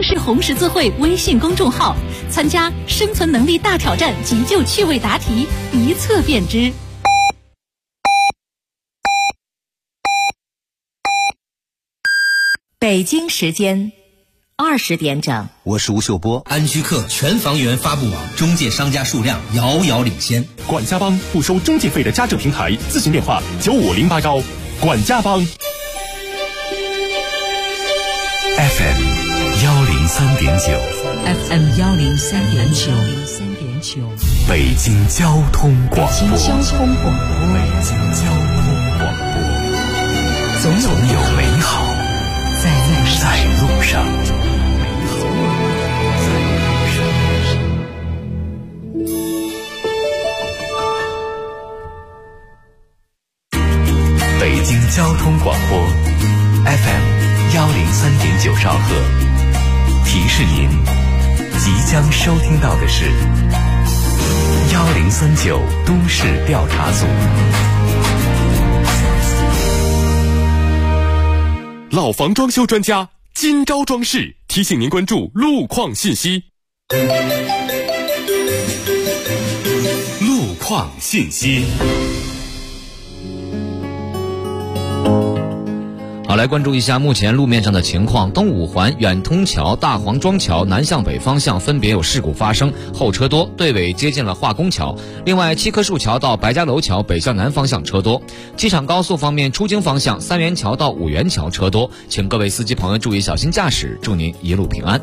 市红十字会微信公众号，参加生存能力大挑战急救趣味答题，一测便知。 北京时间20点整， 我是吴秀波。 安居客全房源发布网中介商家数量遥遥领先。 管家帮不收中介费的家政平台，咨询电话95081。管家帮 FM 103.9 FM 103.9， 北京交通广播。 北京交通广播，总有美好在路上。 北京交通广播 FM 103.9兆赫，提示您即将收听到的是1039都市调查组。 老房装修专家金招装饰提醒您关注路况信息。路况信息。 好，来关注一下目前路面上的情况。东五环远通桥、大黄庄桥南向北方向分别有事故发生，后车多，队尾接近了化工桥。另外，七棵树桥到白家楼桥北向南方向车多。机场高速方面，出京方向三元桥到五元桥车多，请各位司机朋友注意小心驾驶，祝您一路平安。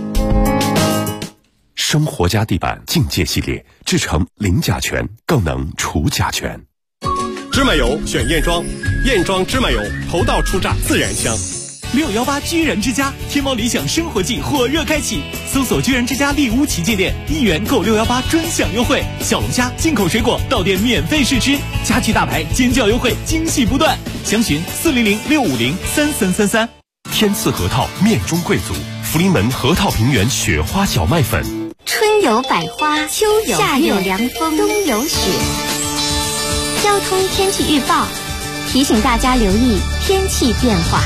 生活家地板境界系列，制成零甲醛，更能除甲醛。芝麻油选燕庄，燕庄芝麻油头道初榨自然香。 618居然之家天猫理想生活季火热开启，搜索居然之家丽屋旗舰店，1元购618专享优惠，小龙虾进口水果到店免费试吃，家具大牌尖叫优惠惊喜不断，详询400-650-3333。 天赐核桃面中贵族，福临门核桃平原雪花小麦粉。 春有百花，秋有夏有凉风，冬有雪。交通天气预报提醒大家留意天气变化。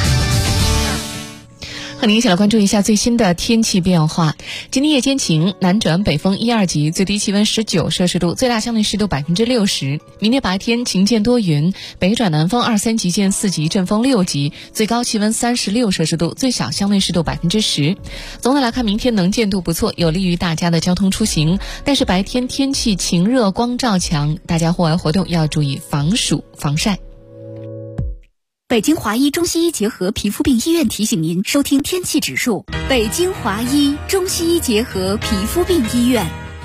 和您一起来关注一下最新的天气变化。今天夜间晴，南转北风1、2级，最低气温19摄氏度，最大相对湿度60%。明天白天晴间多云，北转南风2、3级见4级，阵风6级，最高气温36摄氏度，最小相对湿度10%。总的来看，明天能见度不错，有利于大家的交通出行。但是白天天气晴热，光照强，大家户外活动要注意防暑防晒。 北京华医中西医结合皮肤病医院提醒您收听天气指数。北京华医中西医结合皮肤病医院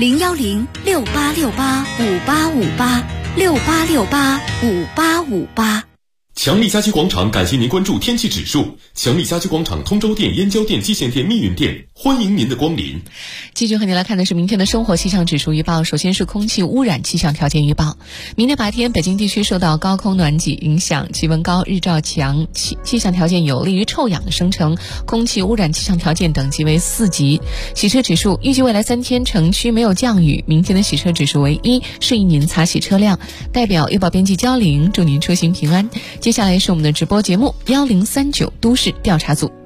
，010-6868-5858，6868-5858。 强力家居广场感谢您关注天气指数。强力家居广场通州店、燕郊店、蓟县店、密云店，欢迎您的光临。 继续和您来看的是明天的生活气象指数预报。首先是空气污染气象条件预报。明天白天，北京地区受到高空暖气影响，气温高，日照强，气象条件有利于臭氧的生成，空气污染气象条件等级为4级。洗车指数，预计未来3天城区没有降雨，明天的洗车指数为1，适宜您擦洗车辆。代表预报编辑焦玲，祝您出行平安。接下来是我们的直播节目1039都市调查组。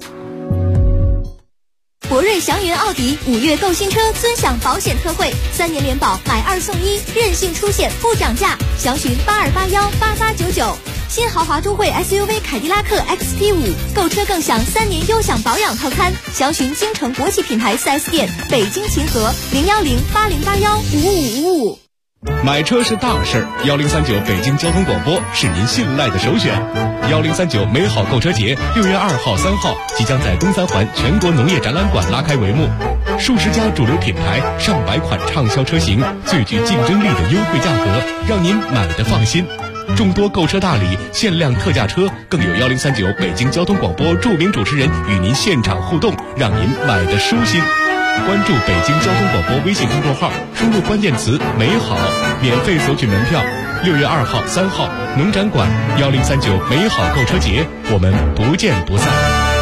博瑞祥云奥迪5月购新车尊享保险特惠，3年联保买2送1，任性出险不涨价，详询82818899。新豪华都会 SUV 凯迪拉克 XT5 购车更享3年优享保养套餐，详询京城国际品牌 4S 店，北京秦河01080815555。 买车是大事，1039北京交通广播是您信赖的首选。1039美好购车节6月2号、3号即将在东三环全国农业展览馆拉开帷幕，数十家主流品牌、上百款畅销车型，最具竞争力的优惠价格，让您买得放心。众多购车大礼、限量特价车，更有1039北京交通广播著名主持人与您现场互动，让您买得舒心。关注北京交通广播微信公众号，输入关键词“美好”，免费索取门票。6月2号、3号，农展馆1039美好购车节，我们不见不散。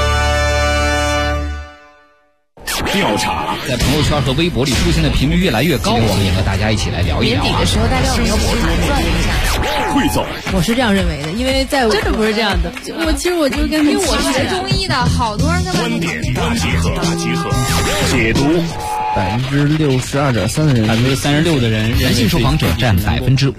调查在朋友圈和微博里出现的频率越来越高，我们也和大家一起来聊一聊。 年底的时候，大家有没有盘算一下？ 汇总， 我是这样认为的，因为在真的不是这样的。其实我就跟因为我学中医的，好多人他们观点大集合。 解读。 62.3%的人 ，36%的人， 男性受访者占53.1%。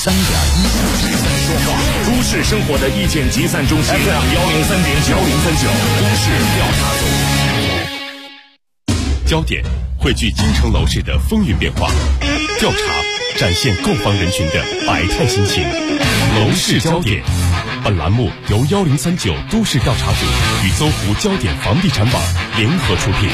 都市生活的意见集散中心 FM 103.9都市调查组。焦点汇聚京城楼市的风云变化，调查展现购房人群的百态心情。楼市焦点，本栏目由1039都市调查组与搜狐焦点房地产网联合出品。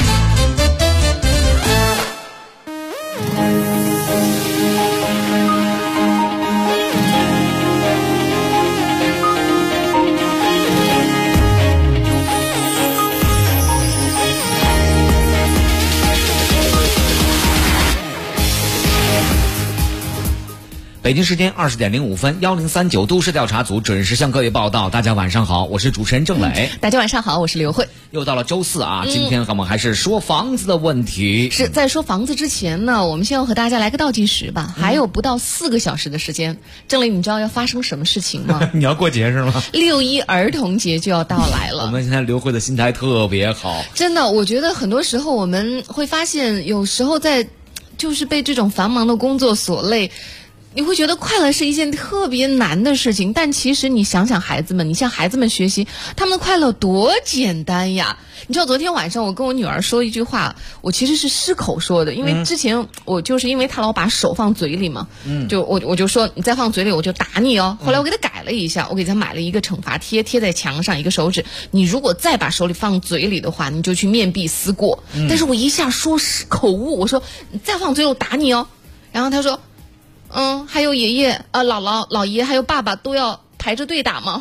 北京时间20点05分，1039都市调查组准时向各位报道。大家晚上好，我是主持人郑磊。 大家晚上好，我是刘慧。 又到了周四啊，今天我们还是说房子的问题。 是在说房子之前呢，我们先要和大家来个倒计时吧。还有不到4个小时的时间，郑磊，你知道要发生什么事情吗？ 你要过节是吗 ？6·1儿童节就要到来了。 我们现在刘慧的心态特别好， 真的，我觉得很多时候我们会发现，有时候就是被这种繁忙的工作所累。你会觉得快乐是一件特别难的事情，但其实你想想孩子们，你向孩子们学习，他们的快乐多简单呀！你知道昨天晚上我跟我女儿说一句话，我其实是失口说的，因为之前我就是因为她老把手放嘴里嘛，我就说你再放嘴里我就打你哦。后来我给她改了一下，我给她买了一个惩罚贴，贴在墙上一个手指，你如果再把手里放嘴里的话，你就去面壁思过。但是我一下说口误，我说你再放嘴里我打你哦。然后她说还有爷爷姥姥姥爷还有爸爸都要排着队打吗？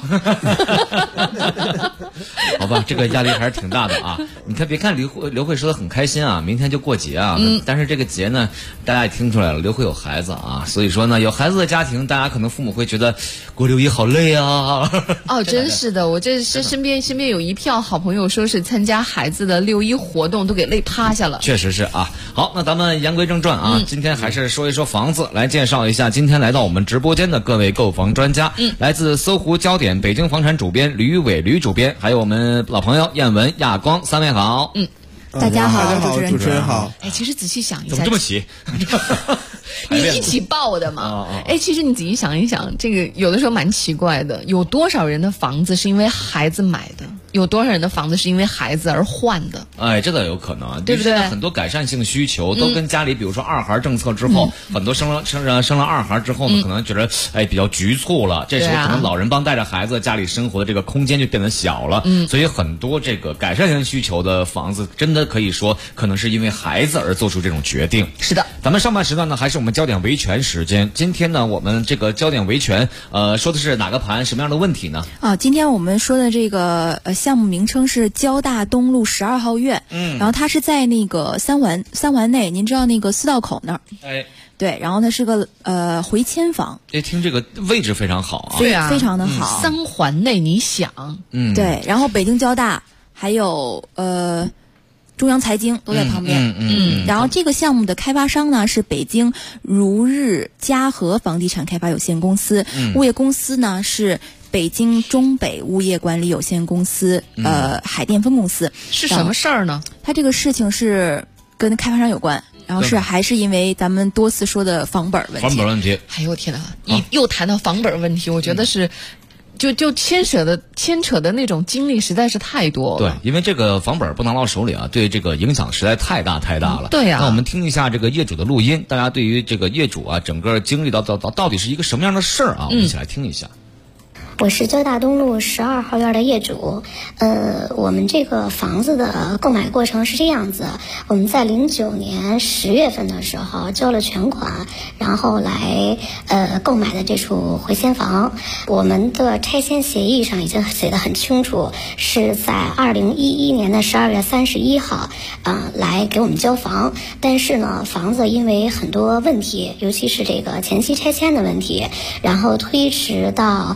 好吧，这个压力还是挺大的啊。你看，别看刘慧说的很开心啊，明天就过节啊，但是这个节呢，大家也听出来了，刘慧有孩子啊，所以说呢，有孩子的家庭，大家可能父母会觉得过6·1好累啊。 真是的，我这是身边有一票好朋友说是参加孩子的6·1活动都给累趴下了。 确实是啊。好，那咱们言归正传啊，今天还是说一说房子，来介绍一下今天来到我们直播间的各位购房专家，来自搜狐焦点北京房产主编吕伟吕主编，还有我们老朋友燕文亚光，3位好。 大家好， 主持人好。 其实仔细想一下， 怎么这么齐？ 你一起报的嘛？其实你仔细想一想，这个有的时候蛮奇怪的，有多少人的房子是因为孩子买的？有多少人的房子是因为孩子而换的？ 这倒有可能， 对不对？ 很多改善性需求都跟家里，比如说2孩政策之后，很多生了2孩之后呢，可能觉得比较局促了。这时候可能老人帮带着孩子，家里生活的这个空间就变得小了。所以很多这个改善性需求的房子，真的可以说可能是因为孩子而做出这种决定。 是的， 咱们上半时段呢，还是我们焦点维权时间。今天呢，我们这个焦点维权，说的是哪个盘，什么样的问题呢？ 今天我们说的这个项目名称是交大东路12号院，然后它是在那个三环内，您知道那个4道口那儿，对，然后它是个回迁房。 听这个位置非常好啊， 对啊，非常的好。 3环内，你想， 对，然后北京交大还有中央财经都在旁边，然后这个项目的开发商呢是北京如日嘉禾房地产开发有限公司，物业公司呢是北京中北物业管理有限公司，海淀分公司。 是什么事儿呢？ 它这个事情是跟开发商有关，然后还是因为咱们多次说的房本问题。 房本问题， 哎呦天哪！你又谈到房本问题，我觉得是。就牵扯的那种经历实在是太多了。 对，因为这个房本不能落手里啊，对这个影响实在太大了。 对呀。 那我们听一下这个业主的录音，大家对于这个业主啊整个经历到底是一个什么样的事儿啊？我们一起来听一下。 我是交大东路12号院的业主，我们这个房子的购买过程是这样子，我们在09年10月份的时候交了全款，然后来购买的这处回迁房。我们的拆迁协议上已经写得很清楚，是在2011年的12月31号来给我们交房，但是呢房子因为很多问题，尤其是这个前期拆迁的问题，然后推迟到2020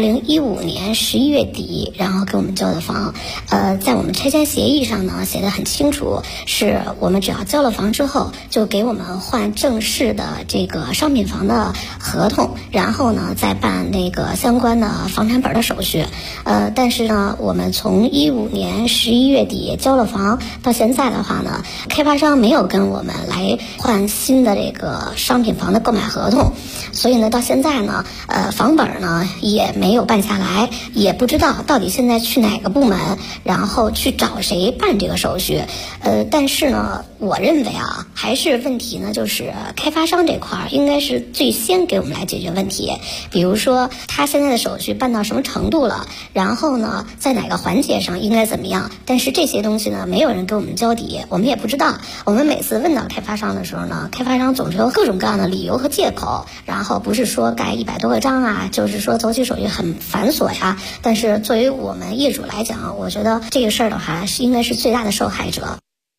2015年11月底，然后给我们交的房。在我们拆迁协议上呢写得很清楚，是我们只要交了房之后，就给我们换正式的这个商品房的合同，然后呢再办那个相关的房产本的手续。但是呢，我们从15年11月底交了房到现在的话呢，开发商没有跟我们来换新的这个商品房的购买合同，所以呢，到现在呢，房本呢也没有办下来，也不知道到底现在去哪个部门，然后去找谁办这个手续。但是呢，我认为啊，还是问题呢，就是开发商这块应该是最先给我们来解决问题。比如说，他现在的手续办到什么程度了，然后呢，在哪个环节上应该怎么样？但是这些东西呢，没有人给我们交底，我们也不知道。我们每次问到开发商的时候呢，开发商总是有各种各样的理由和借口，然后不是说盖100多个章啊，就是说走起手续很繁琐呀。但是作为我们业主来讲，我觉得这个事儿的话，应该是最大的受害者。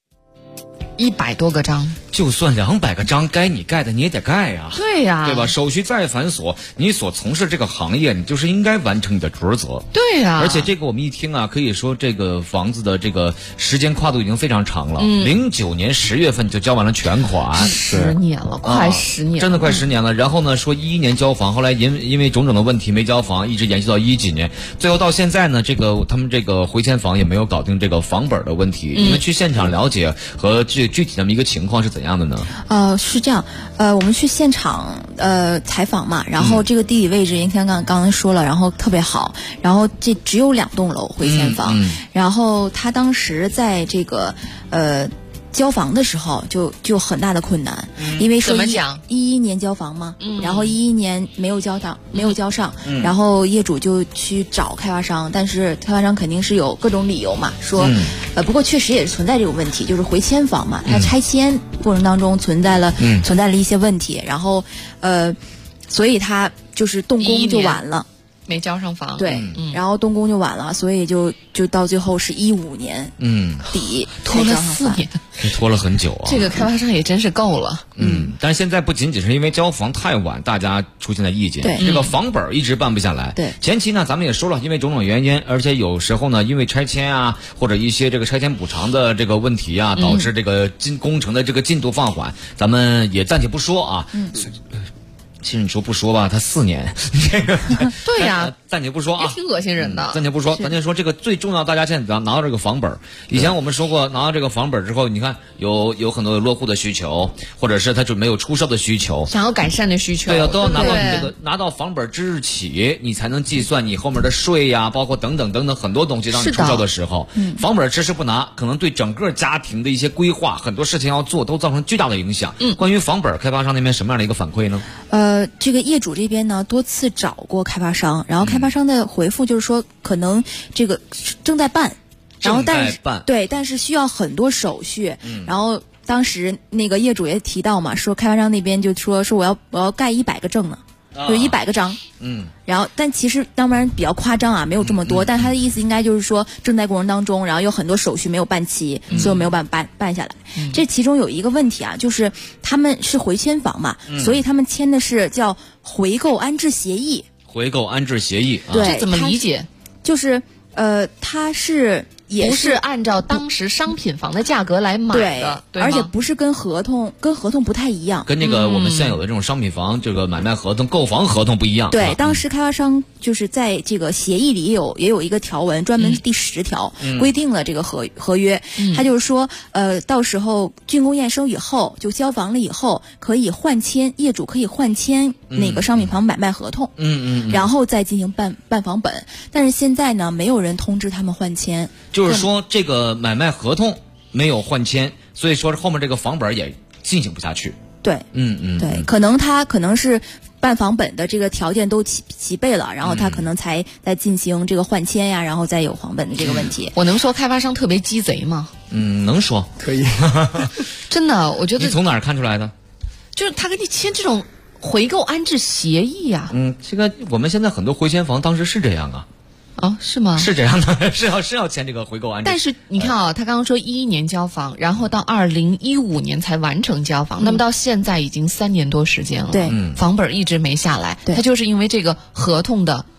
100多个章， 就算200个章，该你盖的你也得盖呀。 对呀， 对吧？手续再繁琐，你所从事这个行业，你就是应该完成你的职责。 对呀， 而且这个我们一听啊，可以说这个房子的这个时间跨度已经非常长了。09年10月份就交完了全款 ，10年了，快10年了， 真的快10年了。然后呢，说11年交房，后来因为种种的问题没交房，一直延续到11几年，最后到现在呢，他们这个回迁房也没有搞定这个房本的问题。你们去现场了解和具体的一个情况是怎样的呢？ 是这样，我们去现场采访嘛，然后这个地理位置，您刚才说了，然后特别好，然后这只有2栋楼回迁房，然后他当时在这个交房的时候就很大的困难，因为说11年交房嘛，然后11年没有交上，然后业主就去找开发商，但是开发商肯定是有各种理由嘛，说不过确实也是存在这个问题，就是回迁房嘛，它拆迁过程当中存在了一些问题，然后所以它就是动工就晚了。 没交上房， 对，然后动工就晚了，所以就到最后是15年底拖了4年， 拖了很久啊。 这个开发商也真是够了。 但是现在不仅仅是因为交房太晚，大家出现了意见，这个房本一直办不下来。 对， 前期呢咱们也说了，因为种种原因，而且有时候呢因为拆迁啊或者一些这个拆迁补偿的这个问题啊，导致这个工程的这个进度放缓，咱们也暂且不说啊。其实你说不说吧，他4年，这个对呀， 暂且不说啊， 也挺恶心人的。 暂且不说，咱就说这个最重要，大家现在拿到这个房本。以前我们说过，拿到这个房本之后，你看有很多落户的需求，或者是他就没有出售的需求， 想要改善的需求， 对啊，都要拿到你这个拿到房本之日起，你才能计算你后面的税呀，包括等等很多东西，让你出售的时候，房本迟迟不拿，可能对整个家庭的一些规划，很多事情要做，都造成巨大的影响。关于房本，开发商那边什么样的一个反馈呢？ 这个业主这边呢多次找过开发商，然后开发商的回复就是说，可能这个正在办，然后但是需要很多手续，然后当时那个业主也提到嘛，说开发商那边就说我要盖100个证呢。就100个章，然后但其实当然比较夸张啊，没有这么多，但他的意思应该就是说正在过程当中，然后有很多手续没有办齐，所以没有办下来。这其中有一个问题啊，就是他们是回迁房嘛，所以他们签的是叫回购安置协议。 回购安置协议， 对， 这怎么理解？ 就是它是。也不是按照当时商品房的价格来买的，对， 而且不是跟合同不太一样， 跟那个我们现有的这种商品房这个买卖合同、购房合同不一样。 对，当时开发商就是在这个协议里也有一个条文，专门是第10条规定了这个合约，他就是说，到时候竣工验收以后，就交房了以后，可以换签，业主可以换签那个商品房买卖合同，然后再进行办房本。但是现在呢，没有人通知他们换签。 就是说，这个买卖合同没有换签，所以说后面这个房本也进行不下去。 对，对，可能是办房本的这个条件都齐备了，然后他可能才在进行这个换签呀，然后再有房本的这个问题。 我能说开发商特别鸡贼吗？ 能说， 可以。 真的，我觉得你从哪儿看出来的？ 就是他跟你签这种回购安置协议呀。 这个我们现在很多回迁房当时是这样啊。 是吗？ 是这样的，是要签这个回购安置。 但是你看啊，他刚刚说11年交房，然后到2015年才完成交房，那么到现在已经3年多时间了。 对， 房本一直没下来，他就是因为这个合同的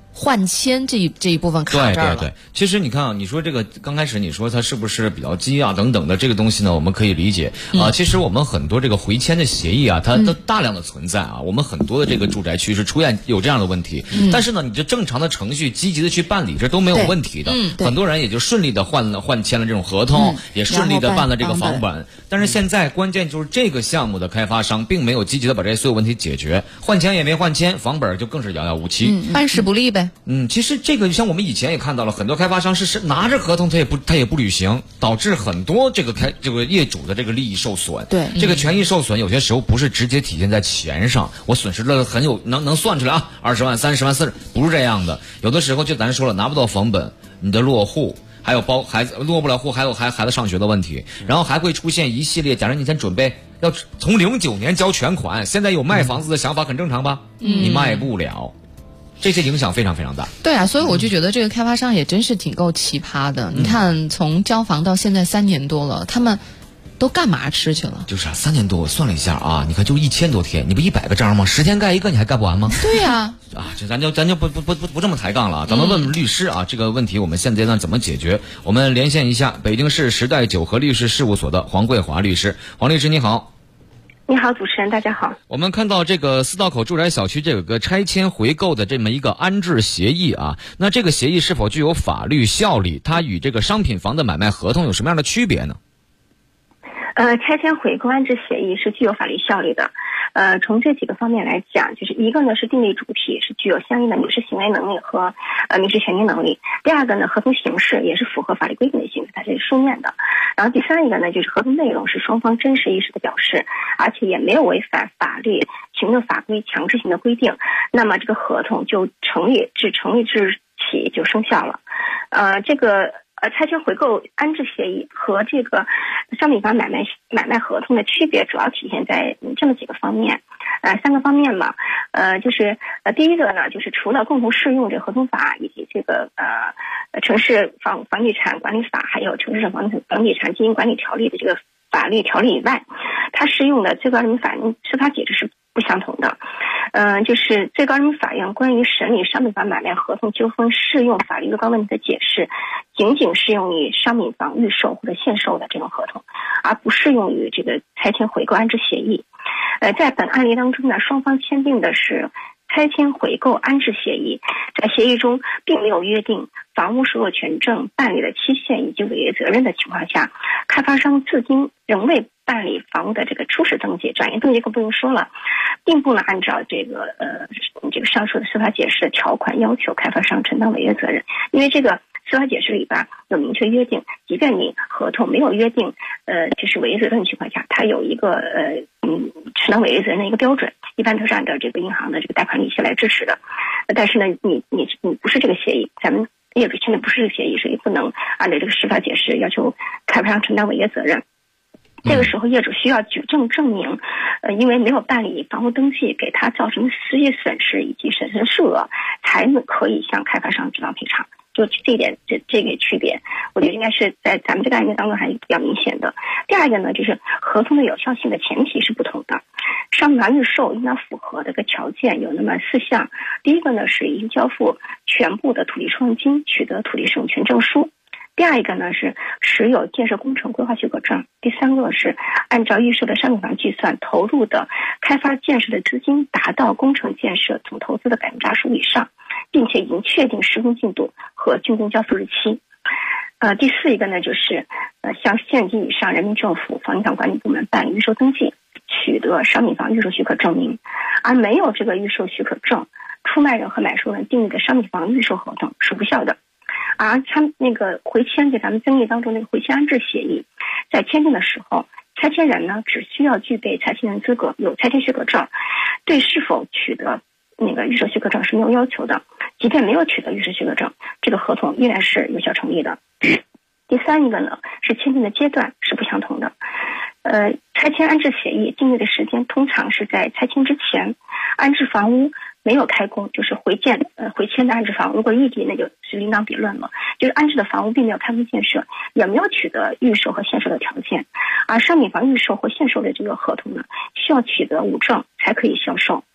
换签这一部分卡这儿了。 对，其实你看啊，你说这个刚开始你说它是不是比较急啊等等的这个东西呢，我们可以理解啊。其实我们很多这个回迁的协议啊，它都大量的存在啊。我们很多的这个住宅区是出现有这样的问题，但是呢，你这正常的程序积极的去办理，这都没有问题的。很多人也就顺利的换签了这种合同，也顺利的办了这个房本。但是现在关键就是这个项目的开发商并没有积极的把这些所有问题解决，换签也没换签，房本就更是遥遥无期， 办事不力呗。 其实这个像我们以前也看到了很多开发商是拿着合同他也不履行，导致很多这个业主的这个利益受损。 对， 这个权益受损有些时候不是直接体现在钱上，我损失了能算出来啊，20万、30万、40，不是这样的。有的时候就咱说了，拿不到房本，你的落户。还有孩子落不了户，还有孩子上学的问题，然后还会出现一系列。假如你先准备要从09年交全款，现在有卖房子的想法很正常吧？你卖不了，这些影响非常非常大。 对啊，所以我就觉得这个开发商也真是挺够奇葩的。你看，从交房到现在3年多了，他们都干嘛吃去了？ 就是3年多，我算了一下啊，你看就1000多天，你不100个章吗？10天盖一个，你还盖不完吗？ 对呀。 这咱就不这么抬杠了啊！咱们问问律师啊，这个问题我们现阶段怎么解决？我们连线一下北京市时代九合律师事务所的黄桂华律师。黄律师你好。 你好，主持人，大家好。 我们看到这个四道口住宅小区这有个拆迁回购的这么一个安置协议啊，那这个协议是否具有法律效力？它与这个商品房的买卖合同有什么样的区别呢？ 拆迁回购安置协议是具有法律效力的。从这几个方面来讲，就是一个呢是订立主体是具有相应的民事行为能力和民事权利能力。第二个呢，合同形式也是符合法律规定的形式，它是书面的。然后第三一个呢，就是合同内容是双方真实意识的表示，而且也没有违反法律、行政法规强制性的规定，那么这个合同就成立之起就生效了。这个拆迁回购安置协议和这个商品房买卖合同的区别主要体现在这么几个方面，3个方面嘛。就是第一个呢，就是除了共同适用这个合同法以及这个城市房地产管理法，还有城市房地产经营管理条例的这个法律条例以外，它适用的最高人民法院司法解释是不相同的。就是最高人民法院关于审理商品房买卖合同纠纷适用法律若干问题的解释，仅仅适用于商品房预售或者限售的这种合同，而不适用于这个拆迁回购安置协议。在本案例当中呢，双方签订的是拆迁回购安置协议，在协议中并没有约定房屋所有权证办理的期限以及违约责任的情况下，开发商至今仍未办理房屋的这个初始登记，转移登记更不用说了，并不能按照这个上述的司法解释的条款要求开发商承担违约责任，因为这个司法解释里边有明确约定，即便你合同没有约定就是违约责任的情况下，它有一个承担违约责任的一个标准，一般都是按照这个银行的这个贷款利息来支持的。但是呢，你不是这个协议，咱们业主签的不是这个协议，所以不能按照这个司法解释要求开发商承担违约责任。这个时候业主需要举证证明因为没有办理房屋登记给他造成的实际损失以及损失数额，才能可以向开发商指导赔偿。就这一点，这个区别，我觉得应该是在咱们这个案件当中还是比较明显的。第二个呢，就是合同的有效性的前提是不同的。商品房预售应当符合这个条件有那么4项。第一个呢是已经交付全部的土地出让金，取得土地使用权证书。第二一个呢是持有建设工程规划许可证。第三个是按照预售的商品房计算投入的开发建设的资金达到工程建设总投资的25%以上，并且已经确定施工进度和竣工交付日期。第四一个呢就是向县级以上人民政府房地产管理部门办理预售登记，取得商品房预售许可证明，而没有这个预售许可证，出卖人和买受人订立的商品房预售合同是无效的。而他那个回迁，就咱们争议当中那个回迁安置协议，在签订的时候，拆迁人呢只需要具备拆迁人资格，有拆迁许可证，对是否取得那个预售许可证是没有要求的。即便没有取得预售许可证，这个合同依然是有效成立的。第三一个呢是签订的阶段是不相同的。拆迁安置协议订立的时间通常是在拆迁之前，安置房屋没有开工，就是回迁的安置房屋，如果异地那就是另当别论了。就是安置的房屋并没有开工建设，也没有取得预售和限售的条件。而商品房预售或限售的这个合同呢，需要取得5证才可以销售。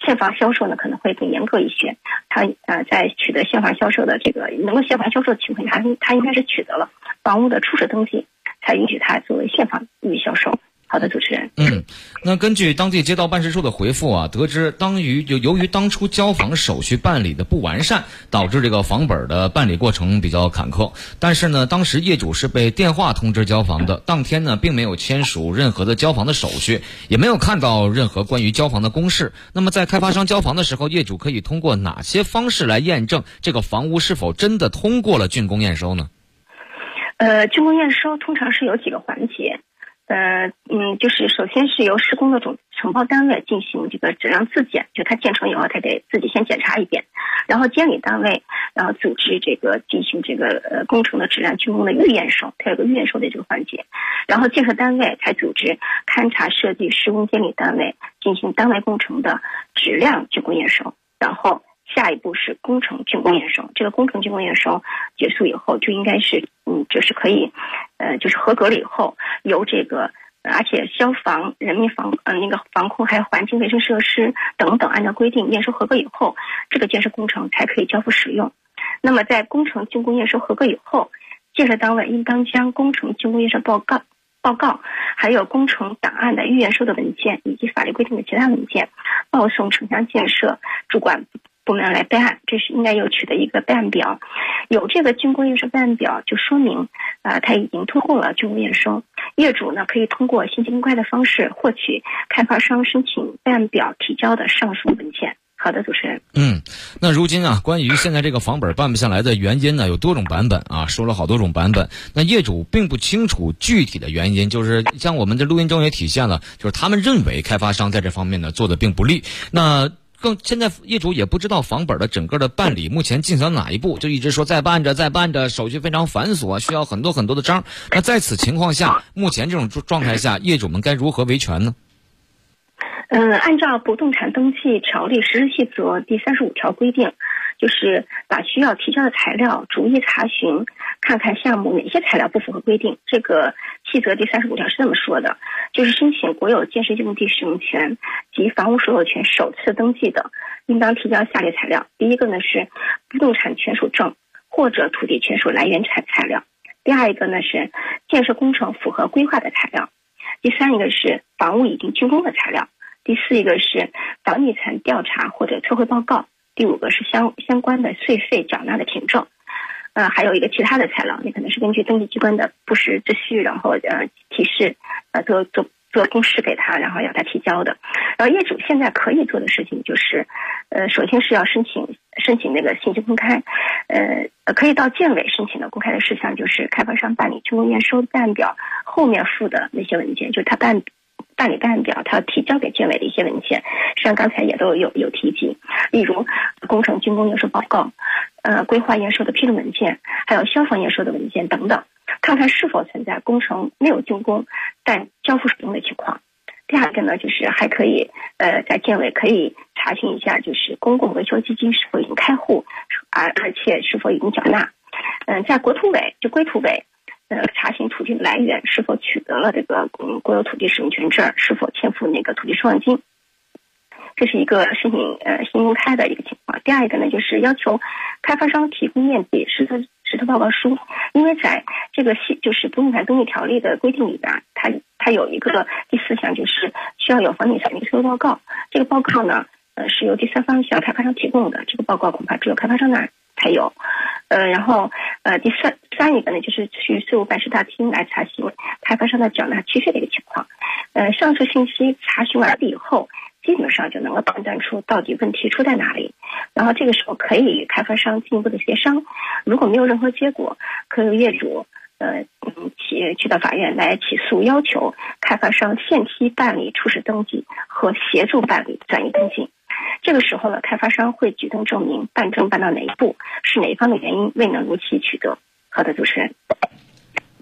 现房销售呢可能会更严格一些，他在取得现房销售的这个能够现房销售的情况，他应该是取得了房屋的初始登记，才允许他作为现房予以销售。好的，主持人。 那根据当地街道办事处的回复啊，得知由于当初交房手续办理的不完善，导致这个房本的办理过程比较坎坷。但是呢，当时业主是被电话通知交房的，当天呢并没有签署任何的交房的手续，也没有看到任何关于交房的公示。那么在开发商交房的时候，业主可以通过哪些方式来验证这个房屋是否真的通过了竣工验收呢？ 竣工验收通常是有几个环节。就是首先是由施工的承包单位进行这个质量自检，就它建成以后，它得自己先检查一遍，然后监理单位，然后组织这个进行这个工程的质量竣工的预验收，它有个预验收的这个环节，然后建设单位才组织勘察设计施工监理单位进行单位工程的质量竣工验收，然后下一步是工程竣工验收。这个工程竣工验收结束以后，就应该是就是可以就是合格了以后，由这个而且消防、人民防控还有环境卫生设施等等按照规定验收合格以后，这个建设工程才可以交付使用。那么在工程竣工验收合格以后，建设单位应当将工程竣工验收报告还有工程档案的预验收的文件以及法律规定的其他文件报送城乡建设主管部门来备案，这是应该有取得一个备案表。有这个竣工验收备案表，就说明他已经通过了竣工验收。业主呢可以通过信息公开的方式获取开发商申请备案表提交的上述文件。好的，主持人。 那如今啊，关于现在这个房本办不下来的原因呢，有多种版本啊，说了好多种版本。那业主并不清楚具体的原因，就是像我们的录音中也体现了，就是他们认为开发商在这方面呢做的并不利。那现在业主也不知道房本的整个的办理目前进行到哪一步，就一直说再办着，手续非常繁琐，需要很多的章。那在此情况下，目前这种状态下，业主们该如何维权呢？ 按照不动产登记条例实施细则第35条规定，就是把需要提交的材料逐一查询，看看项目哪些材料不符合规定。这个细则第35条是这么说的，就是申请国有建设用地使用权及房屋所有权首次登记的，应当提交下列材料。第一个呢是不动产权属证或者土地权属来源材料。第二一个呢是建设工程符合规划的材料。第三一个是房屋已经竣工的材料。第四一个是房地产调查或者测绘报告。第五个是相关的税费缴纳的凭证。还有一个其他的材料，你可能是根据登记机关的不实之需，然后提示做公示给他，然后要他提交的。然后业主现在可以做的事情就是，首先是要申请那个信息公开，可以到建委申请的公开的事项就是开发商办理竣工验收备案表后面附的那些文件，就是他办理备案表他要提交给建委的一些文件，实际上刚才也都有提及，例如工程竣工验收报告、规划验收的批准文件，还有消防验收的文件等等，看看是否存在工程没有竣工但交付使用的情况。第二个呢，就是还可以在建委可以查询一下，就是公共维修基金是否已经开户，而且是否已经缴纳。在国土委归土委查询土地的来源是否取得了这个国有土地使用权证，是否欠付那个土地收养金，这是一个申请信息公开的一个情况。第二个呢，就是要求开发商提供面积实测报告书，因为在这个就是不动产登记条例的规定里边，它有一个第4项，就是需要有房地产测绘报告。这个报告呢是由第三方向开发商提供的，这个报告恐怕只有开发商那儿才有。然后第三一个呢，就是去税务办事大厅来查询开发商的缴纳契税的一个情况。上述信息查询完毕以后，基本上就能够判断出到底问题出在哪里，然后这个时候可以与开发商进一步的协商。如果没有任何结果，可以业主去到法院来起诉，要求开发商限期办理初始登记和协助办理转移登记。这个时候呢，开发商会举证证明办证办到哪一步，是哪一方的原因未能如期取得。好的，主持人。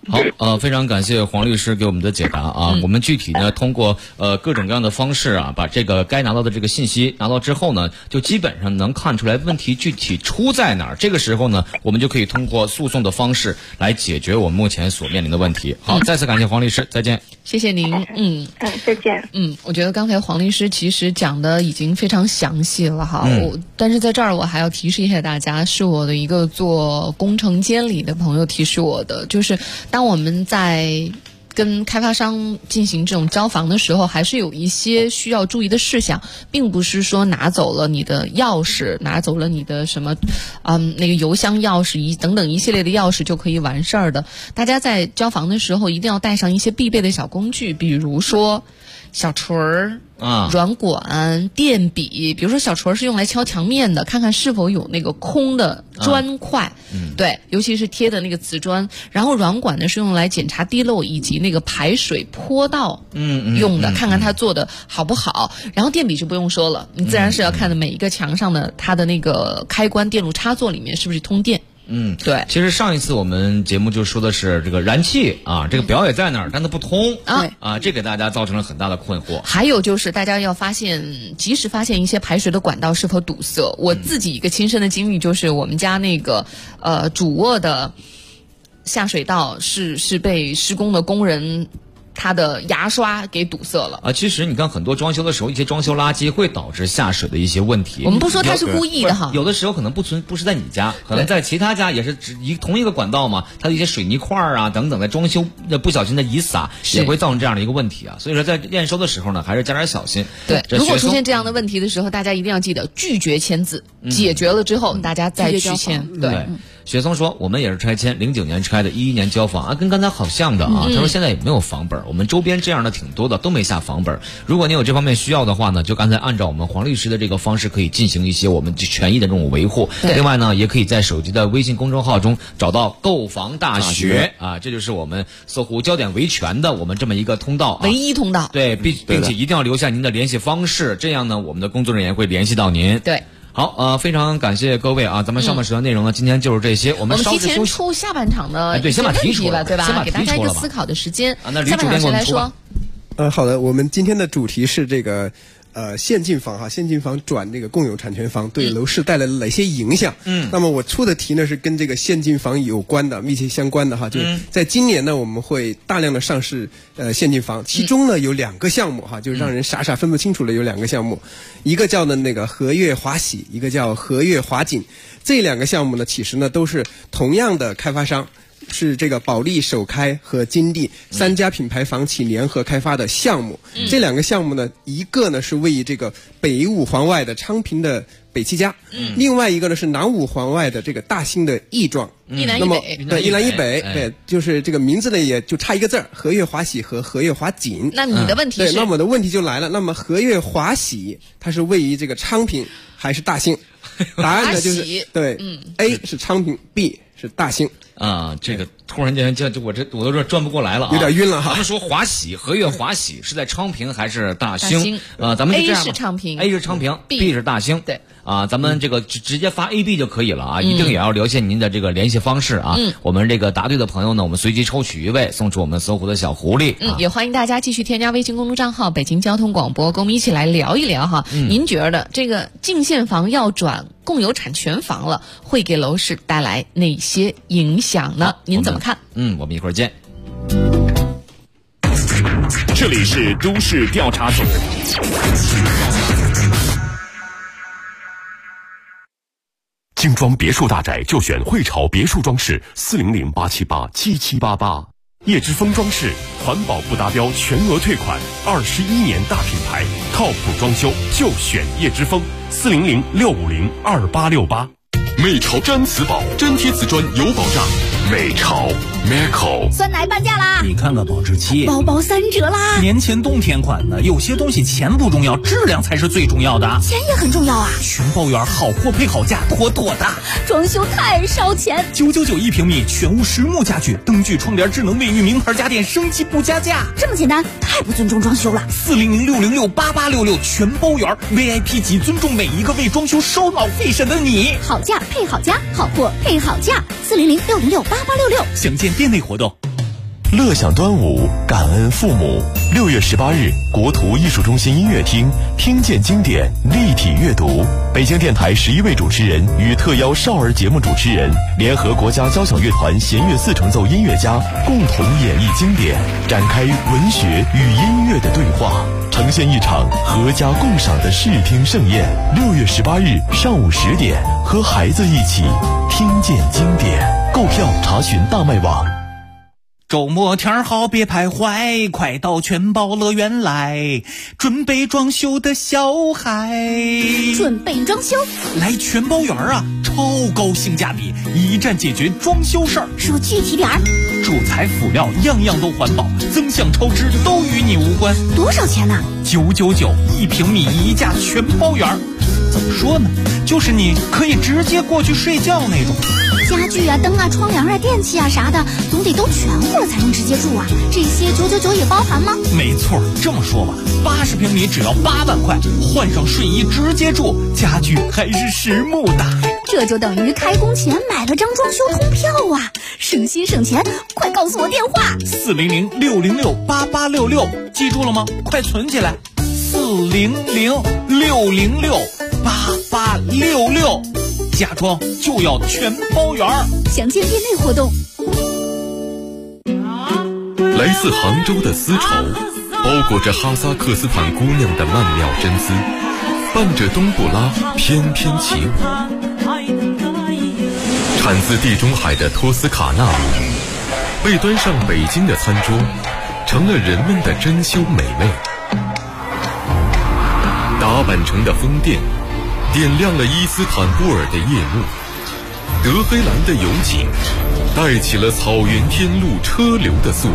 好，非常感谢黄律师给我们的解答啊。我们具体呢通过各种各样的方式啊，把这个该拿到的这个信息拿到之后呢，就基本上能看出来问题具体出在哪儿。这个时候呢，我们就可以通过诉讼的方式来解决我们目前所面临的问题。好，再次感谢黄律师，再见。 谢谢您。 再见。 我觉得刚才黄律师其实讲的已经非常详细了哈。但是在这儿我还要提示一下大家，是我的一个做工程监理的朋友提示我的，就是当我们在跟开发商进行这种交房的时候，还是有一些需要注意的事项，并不是说拿走了你的钥匙，拿走了你的什么那个邮箱钥匙等等一系列的钥匙就可以完事儿的。大家在交房的时候一定要带上一些必备的小工具，比如说小锤儿软管、电笔。比如说小锤是用来敲墙面的，看看是否有那个空的砖块，对，尤其是贴的那个瓷砖。然后软管呢是用来检查滴漏以及那个排水坡道用的，看看它做的好不好。然后电笔就不用说了，你自然是要看的每一个墙上的它的那个开关电路插座里面是不是通电。 对。其实上一次我们节目就说的是这个燃气啊，这个表也在那儿，但它不通这给大家造成了很大的困惑。 还有就是大家要及时发现一些排水的管道是否堵塞。我自己一个亲身的经历就是我们家那个主卧的下水道是被施工的工人他的牙刷给堵塞了其实你看很多装修的时候，一些装修垃圾会导致下水的一些问题。 我们不说他是故意的哈， 有的时候可能不是在你家，可能在其他家也是同一个管道嘛，它的一些水泥块啊等等的装修不小心的遗撒，也会造成这样的一个问题啊。所以说在验收的时候呢，还是加点小心。 对，如果出现这样的问题的时候，大家一定要记得拒绝签字，解决了之后大家再去签。对。 雪松说，我们也是拆迁，09年拆的，11年交房跟刚才好像的他说现在也没有房本，我们周边这样的挺多的，都没下房本。如果你有这方面需要的话呢，就刚才按照我们黄律师的这个方式，可以进行一些我们权益的这种维护。另外呢，也可以在手机的微信公众号中找到购房大学这就是我们搜狐焦点维权的我们这么一个通道唯一通道。 对，并且一定要留下您的联系方式，这样呢，我们的工作人员会联系到您。 对。 好，非常感谢各位啊！咱们上半时段内容呢，今天就是这些。我们提前出下半场的对，先把题出了，对吧？ 先把给大家一个思考的时间。 那吕主编给我们出吧。 好的，我们今天的主题是这个现金房现金房转这个共有产权房对楼市带来了哪些影响？那么我出的题呢是跟这个现金房有关的，密切相关的哈。就在今年呢，我们会大量的上市现金房，其中呢有2个项目哈，就让人傻分不清楚了。有2个项目，一个叫那个和悦华喜，一个叫和悦华锦。这2个项目呢，其实呢都是同样的开发商。是这个保利、首开和金地3家品牌房企联合开发的项目。这2个项目呢，一个呢是位于这个北5环外的昌平的北7家，另外一个呢是南5环外的这个大兴的亦庄。 一南一北， 对，一南一北，对，就是这个名字呢也就差一个字儿，和悦华喜和和悦华锦。 那你的问题是？ 对，那我的问题就来了。那么和悦华喜它是位于这个昌平还是大兴？答案呢就是对，A 是昌平 ，B 是大兴。 这个突然间就我都这转不过来了， 有点晕了哈。 咱们说华喜和悦华喜是在昌平还是大兴？咱们就这样吧。 A 是昌平 ，A 是昌平 ，B 是大兴。 对咱们这个直接发 A、B 就可以了啊，一定也要留下您的这个联系方式啊。我们这个答对的朋友呢，我们随机抽取1位，送出我们搜狐的小狐狸。 也欢迎大家继续添加微信公众账号北京交通广播，跟我们一起来聊一聊哈。您觉得这个净现房要转共有产权房了，会给楼市带来哪些影响呢？您怎么看？ 我们一会儿见。 这里是都市调查组。精装别墅大宅就选汇潮别墅装饰，400-878-7788。叶之峰装饰，环保不达标全额退款，21年大品牌，靠谱装修就选叶之峰，400-650-2868。美潮毡瓷宝，粘贴瓷砖有保障。美潮 Meco 酸奶半价啦！ 你看看保质期， 包包3折啦！ 年前冬天款的，有些东西钱不重要，质量才是最重要的。 钱也很重要啊！ 全包园好货配好价，妥妥的。 装修太烧钱 ，9991平米，全屋实木家具，灯具、窗帘、智能卫浴，名牌家电，升级不加价。 这么简单，太不尊重装修了。 400-606-8866，全包园 VIP 级，尊重每一个为装修烧脑费神的你。 好价配好家，好货配好价，400-606-8866。 详见店内活动。 乐享端午，感恩父母。6月18日，国图艺术中心音乐厅，听见经典，立体阅读。北京电台11位主持人与特邀少儿节目主持人，联合国家交响乐团弦乐4重奏音乐家，共同演绎经典，展开文学与音乐的对话，呈现一场合家共赏的视听盛宴。6月18日上午10点，和孩子一起听见经典。购票查询大麦网。 周末天好别徘徊，快到全宝乐园来，准备装修的小孩。 准备装修？ 来全宝园啊，超高性价比，一站解决装修事儿。 说具体点儿。 主材辅料样样都环保，增项超支都与你无关。 多少钱呢 ？999，1平米1价全包园。怎么说呢？就是你可以直接过去睡觉那种。 家具啊、灯啊、窗帘啊、电器啊啥的，总得都全乎了才能直接住啊。这些999也包含吗？ 没错，这么说吧，80平米只要8万块，换上睡衣直接住，家具还是实木的。 这就等于开工前买了张装修通票啊，省心省钱！快告诉我电话 ：400-606-8866，记住了吗？快存起来，400-606-8866，家装就要全包圆。 详见店内活动。 来自杭州的丝绸，包裹着哈萨克斯坦姑娘的曼妙真姿，伴着冬不拉翩翩起舞。产自地中海的托斯卡纳米，被端上北京的餐桌，成了人们的珍馐美味。达坂城的风电点亮了伊斯坦布尔的夜幕，德黑兰的油井带起了草原天路车流的速度。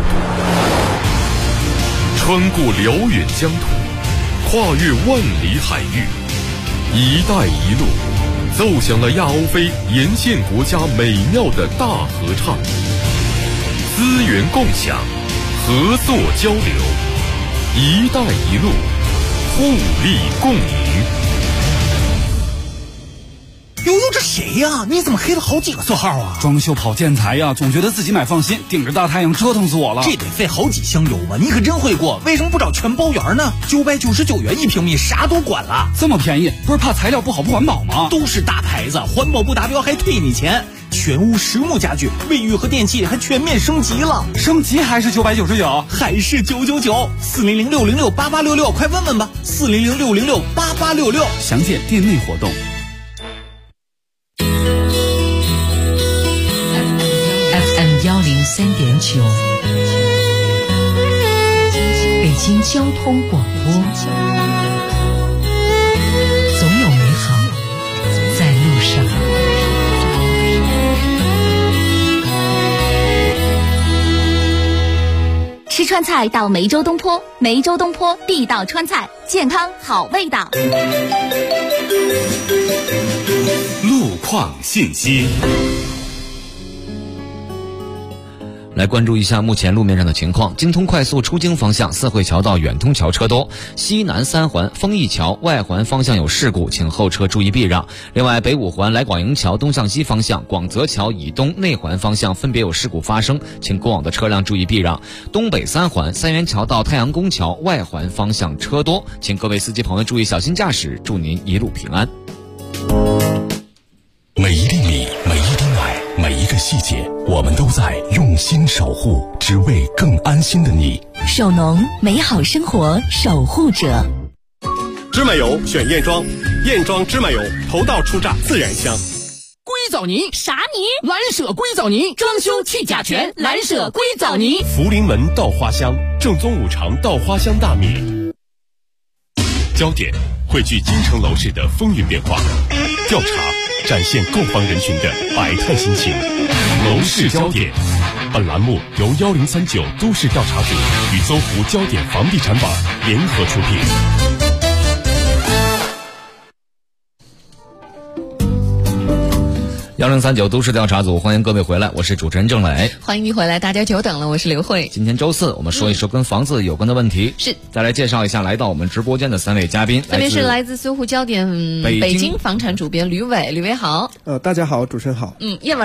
穿过辽远疆土，跨越万里海域，一带一路奏响了亚欧非沿线国家美妙的大合唱。资源共享，合作交流，一带一路，互利共赢。 悠悠，这谁呀？你怎么黑了好几个色号啊？ 装修跑建材呀，总觉得自己买放心，顶着大太阳折腾死我了。 这得费好几箱油吧？你可真会过，为什么不找全包圆呢？999元1平米，啥都管了。 这么便宜，不是怕材料不好不环保吗？ 都是大牌子，环保不达标还退你钱。全屋实木家具，卫浴和电器还全面升级了。 升级还是999？ 还是999。400-606-8866，快问问吧。400-606-8866， 详见店内活动。 103.9，北京交通广播，总有美好在路上。 吃川菜到梅州东坡，梅州东坡地道川菜，健康好味道。 路况信息。 来关注一下目前路面上的情况。京通快速出京方向四惠桥到远通桥车多，西南3环丰益桥外环方向有事故，请后车注意避让。另外，北5环来广营桥东向西方向、广泽桥以东内环方向分别有事故发生，请过往的车辆注意避让。东北3环三元桥到太阳宫桥外环方向车多，请各位司机朋友注意小心驾驶，祝您一路平安。 每一粒米，每一滴奶，每一个细节，我们都在用心守护，只为更安心的你。 守农，美好生活守护者。 芝麻油选燕庄，燕庄芝麻油头道出榨，自然香。 硅藻泥啥泥？ 蓝舍硅藻泥，装修去甲醛，蓝舍硅藻泥。 福临门稻花香，正宗5常稻花香大米。焦点汇聚京城楼市的风云变化，调查展现购房人群的百态心情。楼市焦点，本栏目由1039都市调查组与搜狐焦点房地产网联合出品。 1039都市调查组，欢迎各位回来，我是主持人郑磊。 欢迎你回来，大家久等了，我是刘慧。 今天周四，我们说一说跟房子有关的问题。 是， 再来介绍一下来到我们直播间的3位嘉宾， 分别是来自搜狐焦点北京房产主编吕伟，吕伟好。 大家好，主持人好。 叶文。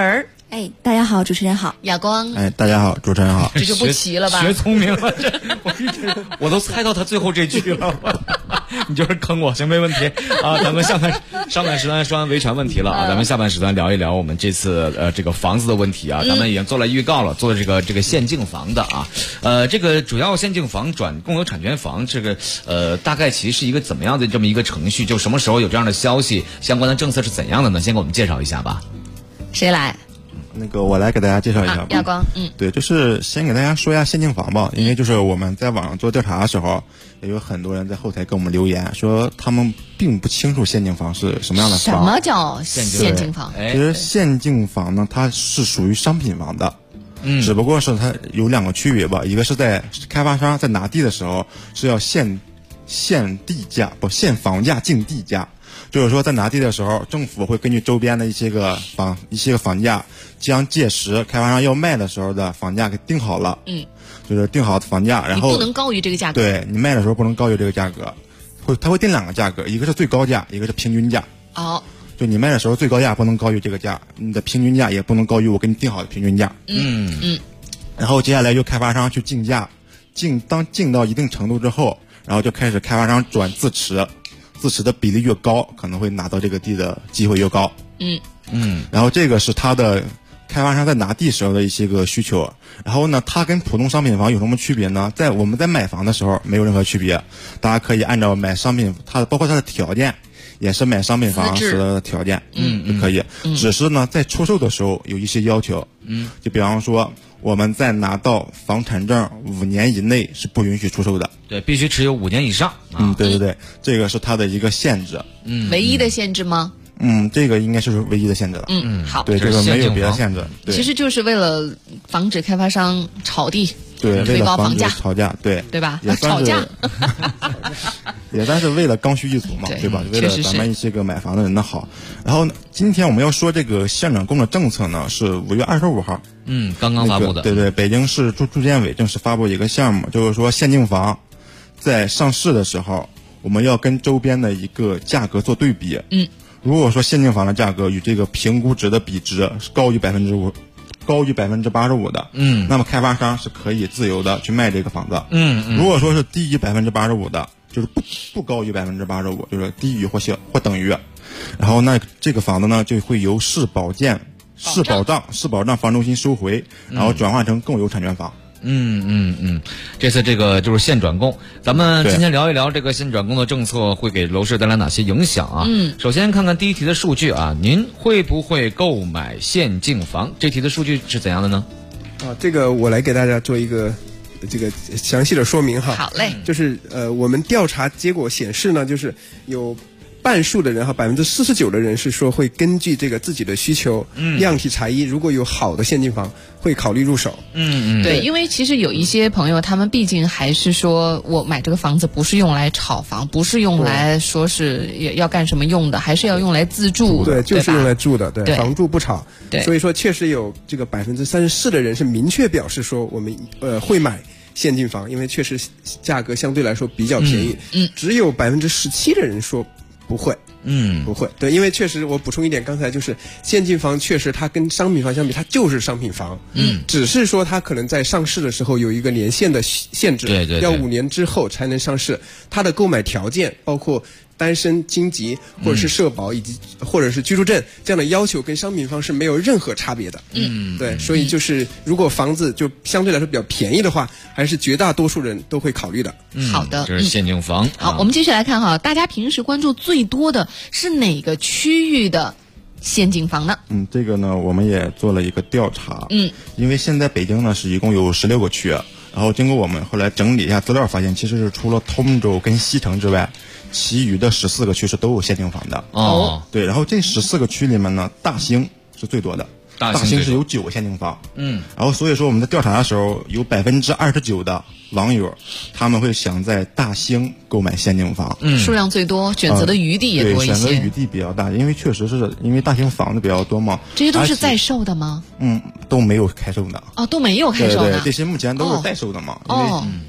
哎，大家好，主持人好。 亚光。 哎，大家好，主持人好。 这就不齐了吧？ 学聪明了，我都猜到他最后这句了。你就是坑我，行，没问题啊。咱们上半时段说完维权问题了啊，咱们下半时段聊一聊我们这次这个房子的问题啊。咱们已经做了预告了，做这个限竞房的啊。这个主要限竞房转共有产权房，这个大概其实是一个怎么样的这么一个程序？就什么时候有这样的消息？相关的政策是怎样的呢？先给我们介绍一下吧。 谁来？ 那个我来给大家介绍一下吧。 亚光， 对，就是先给大家说一下限竞房吧，因为就是我们在网上做调查的时候，也有很多人在后台给我们留言说他们并不清楚限竞房是什么样的房。 什么叫限竞房？ 其实限竞房呢，它是属于商品房的，只不过是它有两个区别吧，一个是在开发商在拿地的时候是要限地价，不限房价竞地价。就是说，在拿地的时候，政府会根据周边的一些个房价，将届时开发商要卖的时候的房价给定好了。就是定好的房价，然后你不能高于这个价格。 对，你卖的时候不能高于这个价格，它会定两个价格，一个是最高价，一个是平均价。 哦。就你卖的时候最高价不能高于这个价，你的平均价也不能高于我给你定好的平均价。然后接下来由开发商去竞价，当竞到一定程度之后，然后就开始开发商转自持。自持的比例越高，可能会拿到这个地的机会越高。然后这个是它的开发商在拿地时候的一些个需求。然后呢，它跟普通商品房有什么区别呢？我们在买房的时候没有任何区别，大家可以按照买商品，包括它的条件，也是买商品房时的条件，就可以。只是呢，在出售的时候有一些要求，就比方说。我们在拿到房产证5年以内是不允许出售的， 对，必须持有5年以上。 对，这个是它的一个限制。 唯一的限制吗？ 这个应该是唯一的限制了。 好， 对，这个没有别的限制。 其实就是为了防止开发商炒地， 对， 推高房价， 吵架，对吧？ 吵架，也算是为了刚需一族嘛，对吧？为了咱们一些个买房的人的好。然后今天我们要说这个限转供的政策呢，是5月25号。 刚刚发布的。 对，北京市住建委正式发布一个项目，就是说限竞房在上市的时候，我们要跟周边的一个价格做对比。如果说限竞房的价格与这个评估值的比值是高于85%的，那么开发商是可以自由的去卖这个房子。如果说是低于85%的，就是不高于85%，就是低于或等于，然后那这个房子呢就会由市保障房中心收回，然后转换成共有产权房。 这次这个就是限转供，咱们今天聊一聊这个限转供的政策会给楼市带来哪些影响啊？首先看看第一题的数据啊，您会不会购买限竞房？这题的数据是怎样的呢？ 这个我来给大家做一个这个详细的说明哈。 好嘞。 就是我们调查结果显示呢，就是有半数的人哈，49%的人是说会根据这个自己的需求，量体裁衣，如果有好的限竞房，会考虑入手。 对，因为其实有一些朋友，他们毕竟还是说我买这个房子不是用来炒房，不是用来说是要干什么用的，还是要用来自住的。 对，就是用来住的。对，房住不炒。对，所以说确实有这个34%的人是明确表示说我们会买限竞房，因为确实价格相对来说比较便宜。只有17%的人说不会，不会。对，因为确实我补充一点，刚才就是限竞房确实它跟商品房相比，它就是商品房，只是说它可能在上市的时候有一个年限的限制， 对， 要5年之后才能上市。它的购买条件包括单身、经籍或者是社保以及或者是居住证这样的要求，跟商品房是没有任何差别的。对，所以就是如果房子就相对来说比较便宜的话，还是绝大多数人都会考虑的。 好的， 这是限竞房。 好，我们继续来看哈，大家平时关注最多的是哪个区域的限竞房呢？ 这个呢，我们也做了一个调查。因为现在北京呢是一共有16个区，然后经过我们后来整理一下资料，发现其实是除了通州跟西城之外，其余的14个区是都有限竞房的。对，然后这14个区里面呢，大兴是最多的。大兴是有9个限竞房。然后所以说我们在调查的时候，有29%的网友他们会想在大兴购买限竞房。 数量最多，选择的余地也多一些。 对，选择余地比较大，因为确实是因为大兴房子比较多嘛。 这些都是在售的吗？ 都没有开售的。 都没有开售的。 对，这些目前都是待售的嘛。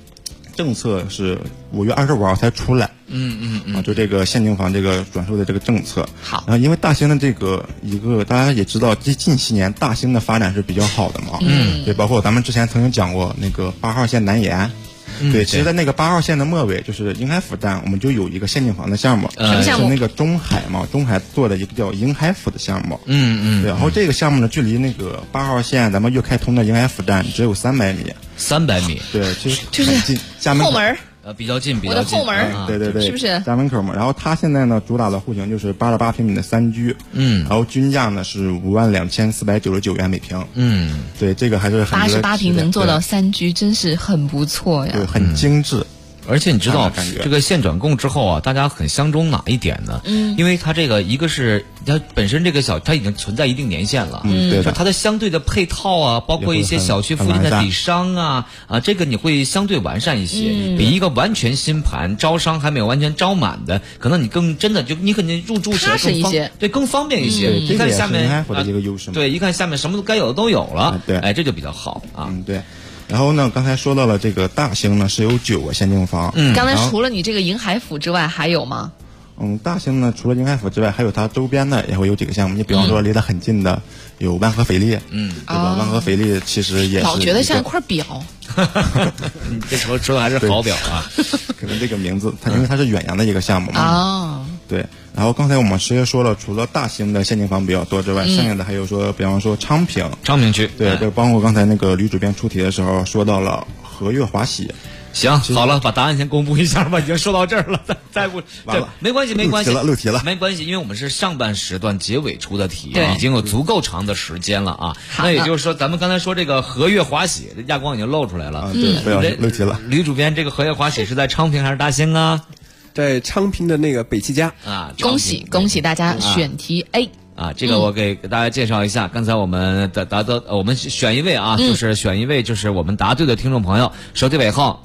政策是5月25号才出来。就这个限定房这个转售的这个政策。 好， 然后因为大兴的这个大家也知道，近些年大兴的发展是比较好的嘛。对，包括咱们之前曾经讲过那个8号线南延。对，其实，在那个8号线的末尾，就是迎海府站，我们就有一个限定房的项目， 什么项目？ 是那个中海嘛，中海做的一个叫迎海府的项目。对，然后这个项目呢，距离那个8号线咱们又开通的迎海府站只有300米。 300米。 对， 就是很近，家门口后门。 比较近， 我的后门。 对， 是不是家门口嘛？然后它现在呢，主打的户型就是88平米的3居，然后均价呢是52499元每平。对，这个还是很 88平能做到3居，真是很不错呀。 对，很精致。 而且你知道这个限转供之后啊，大家很相中哪一点呢？因为它这个一个是它本身这个它已经存在一定年限了， 对的， 它的相对的配套啊，包括一些小区附近的底商啊，这个你会相对完善一些，比一个完全新盘招商还没有完全招满的，可能你更真的就你肯定入住起来更方便一些。你看下面的一个优势嘛， 对，一看下面什么该有的都有了， 对， 这就比较好啊。 对。然后呢，刚才说到了这个大兴呢是有9个限定房。 刚才除了你这个迎海府之外，还有吗？ 大兴呢除了迎海府之外，还有它周边的也会有几个项目。你比方说离得很近的有万和斐丽，对吧？万和斐丽其实也是老觉得像一块表。 你这说的还是好表啊。 可能这个名字，因为它是远洋的一个项目嘛。 对。然后刚才我们直接说了，除了大兴的限定房比较多之外，剩下的还有说，比方说昌平区， 对，就包括刚才那个吕主编出题的时候说到了和悦华喜。 行，好了，把答案先公布一下吧，已经说到这儿了，再不完了， 没关系， 漏题了， 没关系，因为我们是上半时段结尾出的题，已经有足够长的时间了啊。那也就是说，咱们刚才说这个和悦华喜，亚光已经露出来了， 对，不要漏题了。 吕主编，这个和悦华喜是在昌平还是大兴啊？ 在昌平的那个北七家啊， 恭喜大家选题 A。 这个我给大家介绍一下。刚才我们我们选一位啊，就是我们答对的听众朋友，手机尾号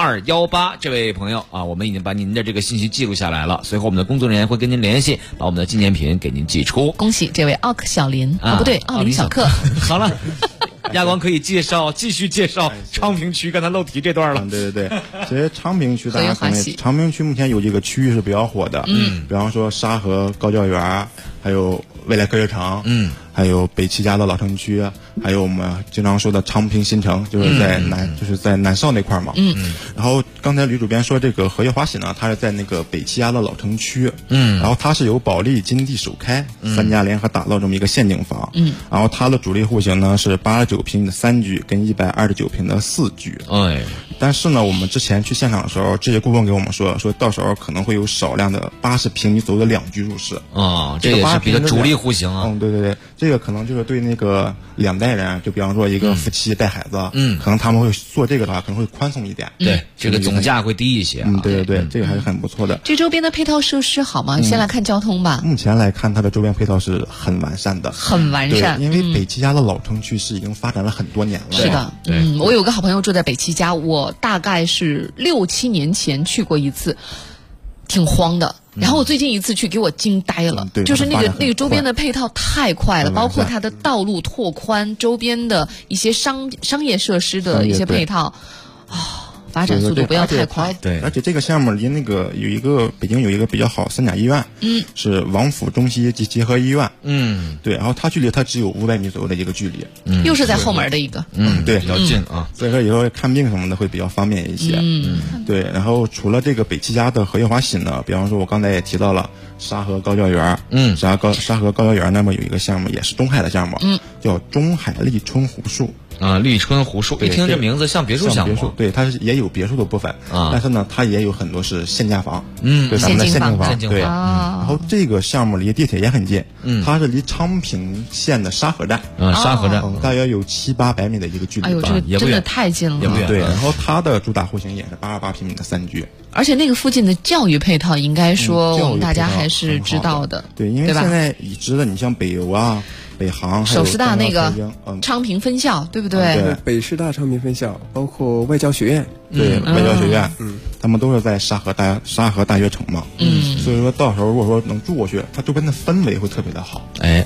6218这位朋友啊，我们已经把您的这个信息记录下来了，随后我们的工作人员会跟您联系，把我们的纪念品给您寄出。 恭喜这位奥克小林不对，奥林小克。 好了。亚光可以继续介绍昌平区，刚才漏题这段了。 对，其实昌平区大家可能昌平区目前有几个区域是比较火的，比方说沙河高教园，还有未来科学城，还有北七家的老城区，还有我们经常说的昌平新城，就是在南少那块嘛。然后刚才吕主编说这个和悦华喜呢，它是在那个北七家的老城区，然后它是由保利、金地首开3家联合打造这么一个限定房，然后它的主力户型呢是89平的3居跟129平的4居。但是呢，我们之前去现场的时候，这些顾问给我们说到时候可能会有少量的80平米左右的2居入市这也是比较主力户型啊。 对，这个可能就是对那个2代人，就比方说一个夫妻带孩子，可能他们会做这个的话，可能会宽松一点。 对，这个总价会低一些。 对，这个还是很不错的。 这周边的配套设施好吗？先来看交通吧。 目前来看，它的周边配套是很完善的， 很完善。 因为北七家的老城区是已经发展了很多年了。 是的，我有个好朋友住在北七家，我大概是6、7年前去过一次，挺荒的。然后我最近一次去给我惊呆了，就是那个周边的配套太快了，包括它的道路拓宽，周边的一些商业设施的一些配套发展速度不要太快。 对，而且这个项目离那个北京有一个比较好3甲医院，是王府中西及结合医院，对，然后它距离它只有500米左右的一个距离， 又是在后门的一个， 对， 比较近啊， 所以说以后看病什么的会比较方便一些，对。然后除了这个北七家的和悦华喜呢，比方说我刚才也提到了沙河高教园，沙河高教园那么有一个项目也是中海的项目，叫中海立春湖树。 立春湖树，一听这名字像别墅项目， 对，它也有别墅的部分但是呢，它也有很多是限价房，对，咱们的限定房，对。然后这个项目离地铁也很近，它是离昌平县的沙河站，大约有700-800米的一个距离， 哎呦，这个真的太近了， 对。然后它的主打户型也是88平米的3居， 而且那个附近的教育配套，应该说我们大家还是知道的， 对，因为现在已知的，你像北邮北航、 首师大那个昌平分校，对不对？ 对， 北师大昌平分校，包括外交学院， 对，外交学院，他们都是在沙河大学城嘛，所以说到时候如果说能住过去，它周边的氛围会特别的好。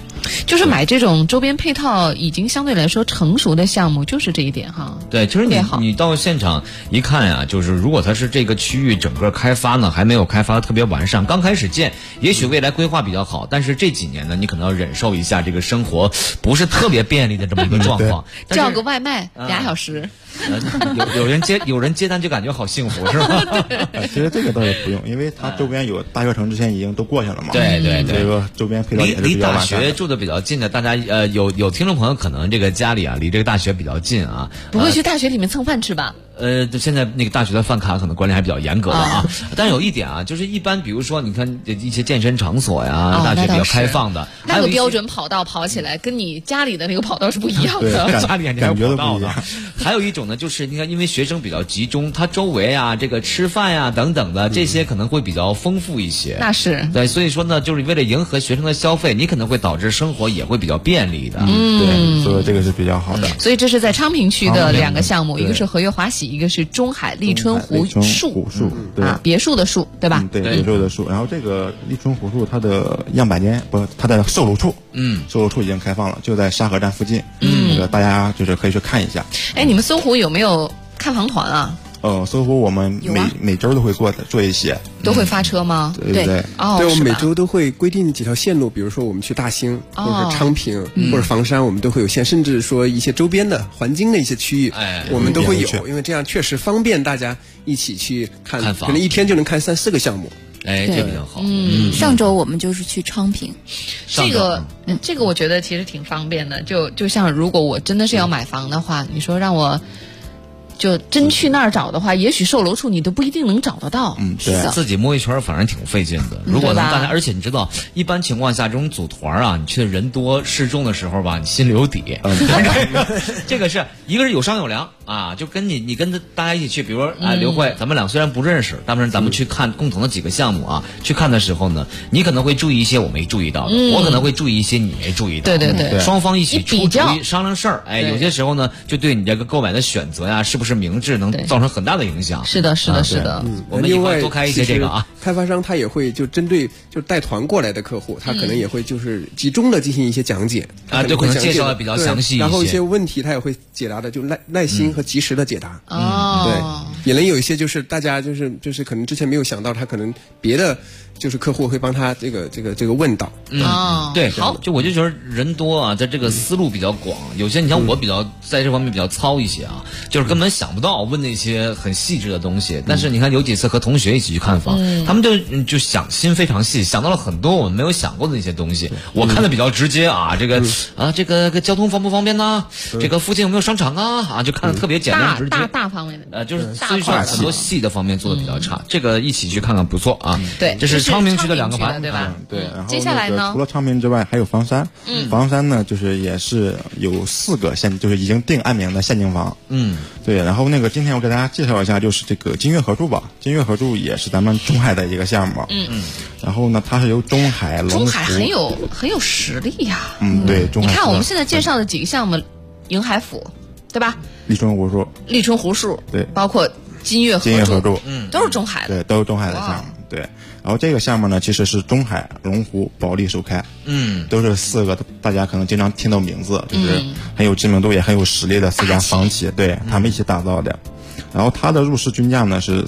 就是买这种周边配套已经相对来说成熟的项目，就是这一点哈。 对，其实你到现场一看呀，就是如果它是这个区域整个开发呢还没有开发的特别完善，刚开始建，也许未来规划比较好，但是这几年呢，你可能要忍受一下这个生活不是特别便利的这么一个状况。 叫个外卖2小时。 有人接单就感觉好幸福，是吧？ 其实这个倒也不用，因为它周边有大学城，之前已经都过去了嘛。 对， 这个周边配套也是离大比较完善的。 学住的比较近的，大家有听众朋友可能这个家里啊离这个大学比较近啊， 不会去大学里面蹭饭吃吧？ 现在那个大学的饭卡可能管理还比较严格的啊，但是有一点啊，就是一般比如说你看一些健身场所呀，大学比较开放的， 那个标准跑道跑起来跟你家里的那个跑道是不一样的， 家里还有跑道的。还有一种呢，就是你看，因为学生比较集中，他周围啊这个吃饭呀等等的这些可能会比较丰富一些。 那是对，所以说呢，就是为了迎合学生的消费，你可能会导致生活也会比较便利的。 对，所以这个是比较好的。 所以这是在昌平区的2个项目，一个是和悦华喜，一个是中海立春湖树啊，别墅的树，对吧？ 对，别墅的树。然后这个立春湖树，它的样板间它的售楼处，售楼处已经开放了，就在沙河站附近。大家就是可以去看一下。 哎，你们搜狐有没有看房团啊？ 搜狐我们每周都会做一些， 都会发车吗？ 对， 对，我们每周都会规定几条线路，比如说我们去大兴或者昌平或者房山，我们都会有线，甚至说一些周边的环京的一些区域，我们都会有，因为这样确实方便大家一起去看房，可能一天就能看3-4个项目。 这比较好。 上周我们就是去昌平， 这个我觉得其实挺方便的。就像如果我真的是要买房的话，你说让我就真去那儿找的话，也许售楼处你都不一定能找得到。 对， 自己摸一圈反正挺费劲的。如果能大家，而且你知道，一般情况下这种组团啊，你去的人多势众的时候吧，你心里有底。这个是一个是有商有量啊，就跟你跟大家一起去，比如说刘慧，咱们俩虽然不认识，但是咱们去看共同的几个项目啊，去看的时候呢，你可能会注意一些我没注意到的，我可能会注意一些你没注意到的。 对， 双方一起出主意商量事儿，有些时候呢，就对你这个购买的选择呀，是不是明智，能造成很大的影响。 是的。 我们以后多开一些这个啊。 开发商他也会就针对就带团过来的客户，他可能也会就是集中的进行一些讲解就可能介绍的比较详细一些， 然后一些问题他也会解答的就耐心和及时的解答。对，也能有一些就是大家就是可能之前没有想到，他可能别的就是客户会帮他这个问到。 对，好，就我就觉得人多啊，在这个思路比较广，有些你像我比较在这方面比较糙一些啊，就是根本想不到问那些很细致的东西。但是你看有几次和同学一起去看房，他们就想心非常细，想到了很多我们没有想过的一些东西。我看的比较直接啊，这个交通方不方便呢？这个附近有没有商场啊？就看的特别简单直接。 大方面的， 就是所以说很多细的方面做的比较差。这个一起去看看不错啊。 对， 这是昌平区的2个盘， 对吧？ 对。然后接下来呢， 除了昌平之外，还有房山。房山呢，就是也是有4个就是已经定安名的限定房。对。然后今天我给大家介绍一下，就是这个金悦合住吧。金悦合住也是咱们中海的一个项目。然后呢，它是由中海很有实力呀。 对，中海。 你看我们现在介绍的几个项目，迎海府，对吧？ 立春湖树，对， 包括金悦合住，都是中海的， 对，都是中海的项目，对。然后这个项目呢，其实是中海、龙湖、保利首开，都是4个大家可能经常听到名字，就是很有知名度也很有实力的4家房企，对他们一起打造的。然后它的入市均价呢是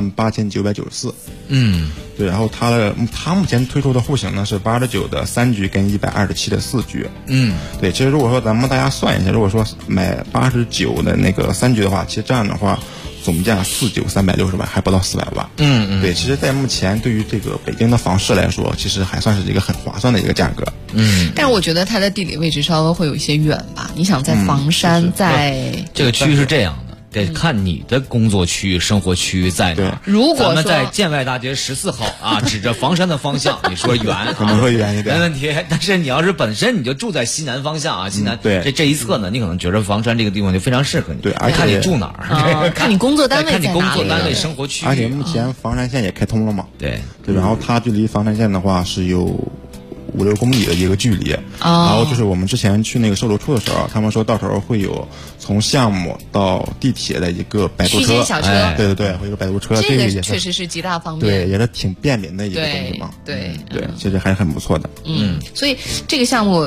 38994，对。然后它目前推出的户型呢是89的3居跟127的4居，对。其实如果说咱们大家算一下，如果说买89的那个3居的话，其实这样的话总价49360万，还不到400万。对。其实，在目前对于这个北京的房市来说，其实还算是一个很划算的一个价格。 但是我觉得它的地理位置稍微会有一些远吧。你想在房山，在这个区域是这样的。得看你的工作区域、生活区域在哪。 如果咱们在建外大街14号啊，指着房山的方向，你说远可能会远一点， 没问题。但是你要是本身你就住在西南方向啊，西南这一侧呢，你可能觉得房山这个地方就非常适合你。 对，而且看你住哪儿， 看你工作单位在哪里， 看你工作单位、生活区域。 而且目前房山线也开通了嘛， 对。 然后它距离房山线的话是有5-6公里的一个距离，然后就是我们之前去那个售楼处的时候，他们说到时候会有从项目到地铁的一个摆渡车， 小车， 对，会有一个摆渡车， 这个确实是极大方便， 对，也是挺便民的一个东西嘛， 对， 其实还是很不错的。 所以这个项目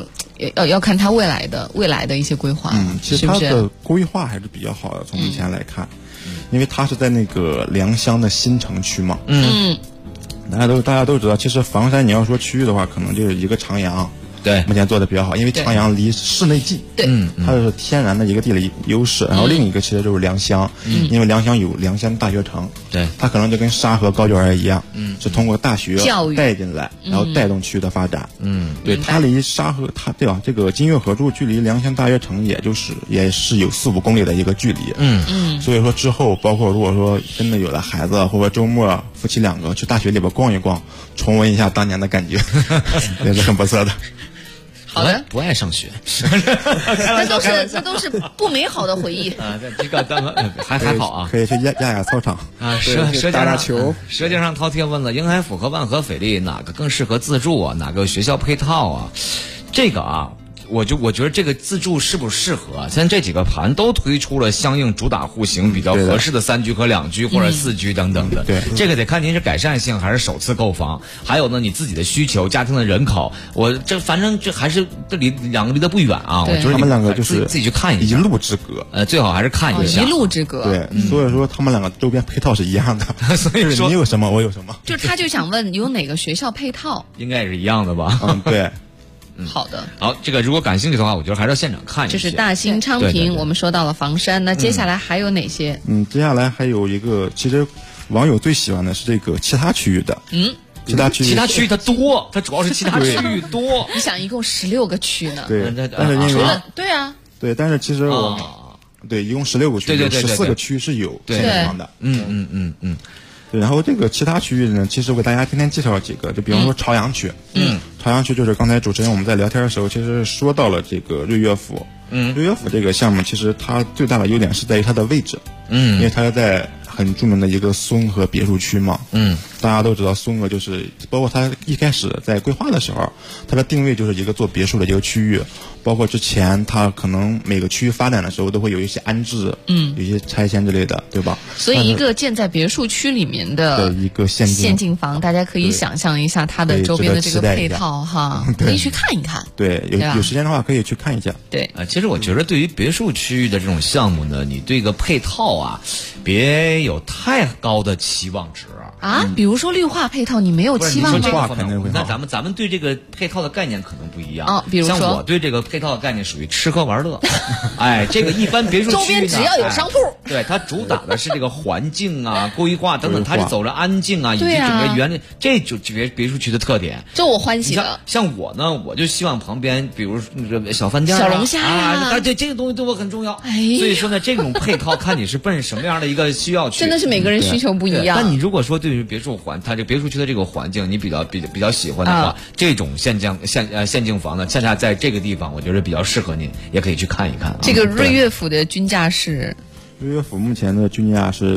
要看他未来的一些规划。 其实他的规划还是比较好的，从目前来看，因为他是在那个良乡的新城区嘛。大家都知道，其实房山你要说区域的话，可能就是一个长阳。 对， 目前做的比较好，因为长阳离市内近， 对， 它是天然的一个地理优势。然后另一个其实就是良乡，因为良乡有良乡大学城， 对， 它可能就跟沙河高教园一样，是通过大学带进来，然后带动区的发展。对，它离沙河，对吧？这个金岳合筑距离良乡大学城也是有4-5公里的一个距离。所以说之后，包括如果说真的有了孩子，或者周末夫妻2个去大学里边逛一逛，重温一下当年的感觉，也是很不错的。 好的， 不爱上学， 那都是不美好的回忆啊。这个还好啊， 可以去压操场啊， 打球。 舌尖上饕餮问了，英海府和万和斐丽哪个更适合自住啊？哪个学校配套啊？这个啊。我觉得这个自住适不适合？现在这几个盘都推出了相应主打户型比较合适的3居和2居或者4居等等的。 对， 这个得看您是改善性还是首次购房，还有呢你自己的需求、家庭的人口。反正这还是两个离得不远啊。我觉得他们2个就是自己去看一下， 一路之隔。 最好还是看一下。 一路之隔。 对，所以说他们2个周边配套是一样的。 所以说你有什么，我有什么。 他就想问有哪个学校配套？ 应该也是一样的吧？ 对。 好的， 好，这个如果感兴趣的话，我觉得还是要现场看一下。 这是大兴昌平，我们说到了房山，那接下来还有哪些？ 接下来还有一个，其实网友最喜欢的是这个其他区域的。其他区域它多，它主要是其他区域多。 你想，一共16个区呢？ 对，但是因为对啊， 对，但是其实对，一共16个区， 对 14个区是有限制房的。对，然后这个其他区域呢，其实我给大家今天介绍几个，就比方说朝阳区。朝阳区就是刚才主持人我们在聊天的时候，其实说到了这个瑞悦府。瑞悦府这个项目，其实它最大的优点是在于它的位置。因为它是在很著名的一个松河别墅区嘛。大家都知道松河就是包括它一开始在规划的时候，它的定位就是一个做别墅的一个区域，包括之前它可能每个区域发展的时候都会有一些安置，有一些拆迁之类的，对吧？ 所以一个建在别墅区里面的一个县境房，大家可以想象一下它的周边的这个配套哈，可以去看一看。 对，有时间的话可以去看一下。 对其实我觉得对于别墅区域的这种项目呢，你对个配套啊，别有太高的期望值啊。比如说绿化配套，你没有期望吗？ 那咱们对这个配套的概念可能不一样啊。比如说， 像我对这个配套的概念属于吃喝玩乐。这个一般别墅区周边只要有商铺， 对它主打的是这个环境啊、规划等等，它是走着安静啊，以及整个园林，这就别墅区的特点。 这我欢喜的。 像我呢，我就希望旁边，比如那个小饭店、 小龙虾呀， 这个东西对我很重要。所以说呢，这种配套看你是奔什么样的一个需要去。 真的是每个人需求不一样。 但你如果说对于它这别墅区的这个环境，你比较喜欢的话，这种县境房呢，恰恰在这个地方，我觉得比较适合您，也可以去看一看。 这个瑞悦府的均价是？ 瑞悦府目前的均价是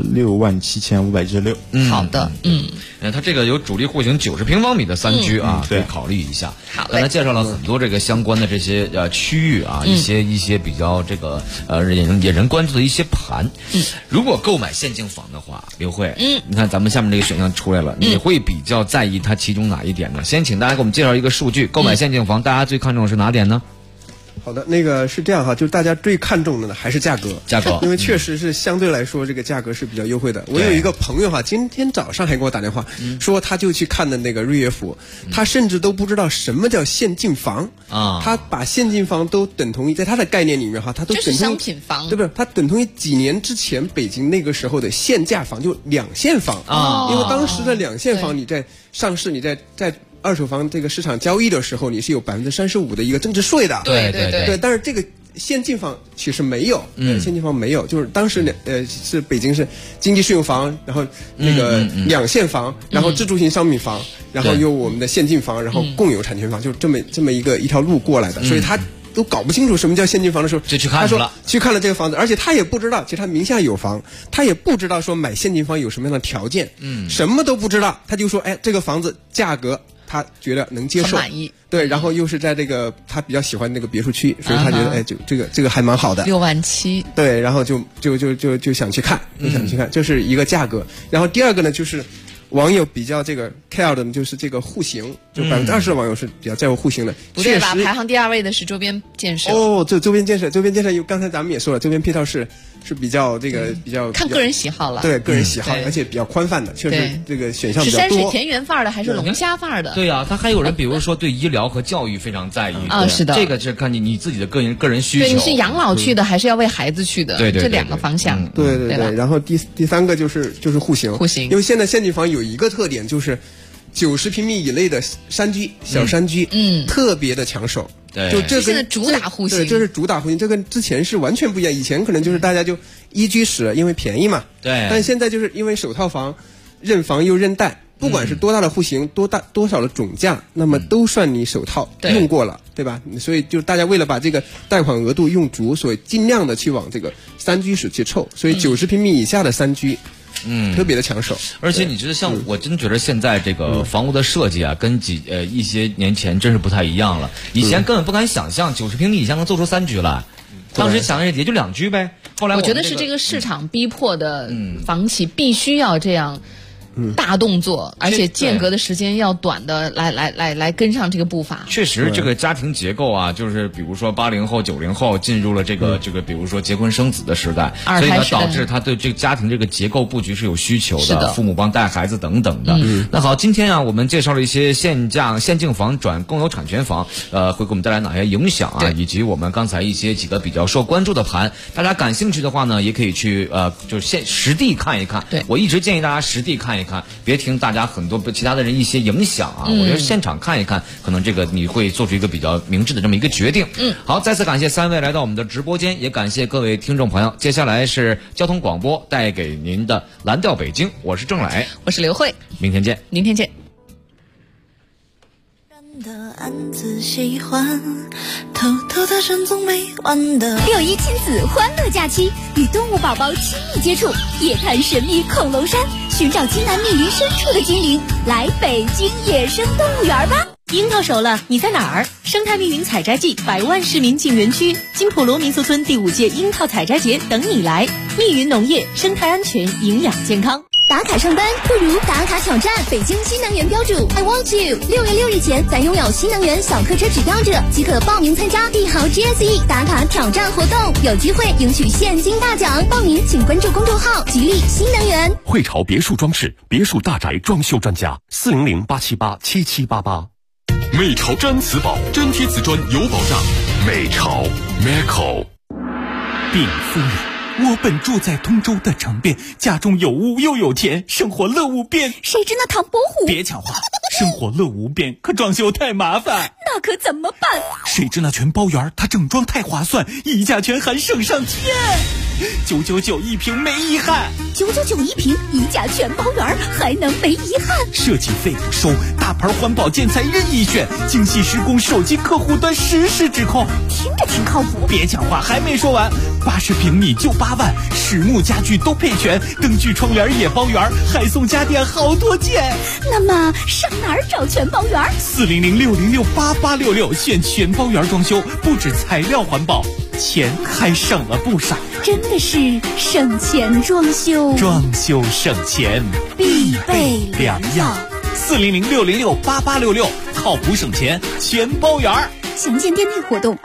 67516。 好的， 它这个有主力户型90平方米的3居啊，可以考虑一下。 好， 刚才介绍了很多这个相关的这些区域啊，一些比较这个引人关注的一些盘。如果购买县境房的话，刘慧，你看咱们下面这个选项出来了，你会比较在意它其中哪一点呢？先请大家给我们介绍一个数据，购买县境房，大家最看重的是哪点呢？ 好的，那个是这样哈，就是大家最看重的呢还是价格，因为确实是相对来说这个价格是比较优惠的。我有一个朋友哈，今天早上还给我打电话，说他就去看的那个瑞悦府，他甚至都不知道什么叫县境房啊，他把县境房都等同于在他的概念里面哈，他都等同于就是商品房， 对不对？他等同于几年之前北京那个时候的限价房，就2线房啊，因为当时的2线房你在上市，你在二手房这个市场交易的时候，你是有35%的一个增值税的。 对， 但是这个县境房其实没有，县境房没有，就是当时是北京是经济适用房，然后那个2线房，然后自住型商品房，然后有我们的县境房，然后共有产权房，就是这么一条路过来的，所以他都搞不清楚什么叫县境房的时候， 就去看了。 他说去看了这个房子，而且他也不知道，其实他名下有房，他也不知道说买县境房有什么样的条件，什么都不知道，他就说，这个房子价格他觉得能接受， 满意。 对，然后又是在这个他比较喜欢那个别墅区，所以他觉得就这个还蛮好的 ，67000。 对，然后就想去看，这是一个价格。然后第二个呢，就是网友比较这个 care 的就是这个户型，就20%的网友是比较在乎户型的。 不对吧？排行第2位的是周边建设。 这周边建设有刚才咱们也说了，周边配套是比较这个比较看个人喜好了。 对个人喜好，而且比较宽泛的，确实这个选项比较多。 是山水田园范儿的还是龙虾范儿的？ 对啊，他还有人比如说对医疗和教育非常在意啊，是的， 这个是看你自己的个人需求。 对，你是养老去的还是要为孩子去的？ 对， 这2个方向。 对。然后第3个就是户型，因为现在现进房有一个特点就是90平米以内的山居小山居，特别的抢手。 对， 就这现在主打户型， 对，这是主打户型，这跟之前是完全不一样。以前可能就是大家就一居室，因为便宜嘛。 对。 但现在就是因为首套房，认房又认贷，不管是多大的户型，多少的总价，那么都算你首套用过了，对吧？所以就大家为了把这个贷款额度用足，所以尽量的去往这个3居室去凑。所以90平米以下的3居。特别的抢手， 而且你觉得像我真的觉得现在这个房屋的设计啊，跟一些年前真是不太一样了。以前根本不敢想象90平米以下能做出3居来，当时想也就2居呗。后来我觉得是这个市场逼迫的，房企必须要这样。大动作，而且间隔的时间要短的，来跟上这个步伐。 确实，这个家庭结构啊，就是比如说80后、90后进入了这个，比如说结婚生子的时代，所以呢，导致他对这个家庭这个结构布局是有需求的，父母帮带孩子等等的。那好，今天啊，我们介绍了一些现净房转共有产权房，会给我们带来哪些影响啊，以及我们刚才几个比较受关注的盘，大家感兴趣的话呢，也可以去就是实地看一看。 对， 我一直建议大家实地看一看，别听大家很多其他的人一些影响啊，我觉得现场看一看，可能这个你会做出一个比较明智的这么一个决定。好，再次感谢3位来到我们的直播间，也感谢各位听众朋友。接下来是交通广播带给您的蓝调北京，我是郑磊， 我是刘慧， 明天见。 暗自喜欢，偷偷的神总没完的 6·1亲子欢乐假期，与动物宝宝亲密接触，夜探神秘恐龙山，寻找金南密云深处的精灵，来北京野生动物园吧！ 樱到手了，你在哪儿？生态密云采摘季，100万市民进园区，金普罗民宿村第5届樱桃采摘节等你来。密云农业，生态安全，营养健康。 打卡上班不如打卡挑战北京新能源标注 I want you。 6月6日前，在拥有新能源小客车指标者即可报名参加帝豪 GSE 打卡挑战活动，有机会赢取现金大奖。报名请关注公众号吉利新能源。 汇潮别墅装饰，别墅大宅装修专家，400-878-7788。美潮真瓷宝，真贴瓷砖有保障。美潮 Meco。 禀夫人，我本住在通州的城边，家中有屋又有田，生活乐无边。 谁知那唐伯虎？ 别抢话，生活乐无边，可装修太麻烦。 那可怎么办？ 谁知那全包园，它整装太划算，溢价全含省上天，999一平没遗憾。 999一平，溢价全包园，还能没遗憾？ 设计费不收，大牌环保建材任意选，精细施工，手机客户端实时指控， 听着挺靠谱。 别抢话，还没说完，80平米就8万，实木家具都配全，灯具窗帘也包圆，还送家电好多件。 那么上哪儿找全包园？400-606-8866，选全包园装修，不止材料环保，钱还省了不少。真的是省钱装修， 装修省钱必备良药。 400-606-8866，靠谱省钱全包园。 详见店内活动。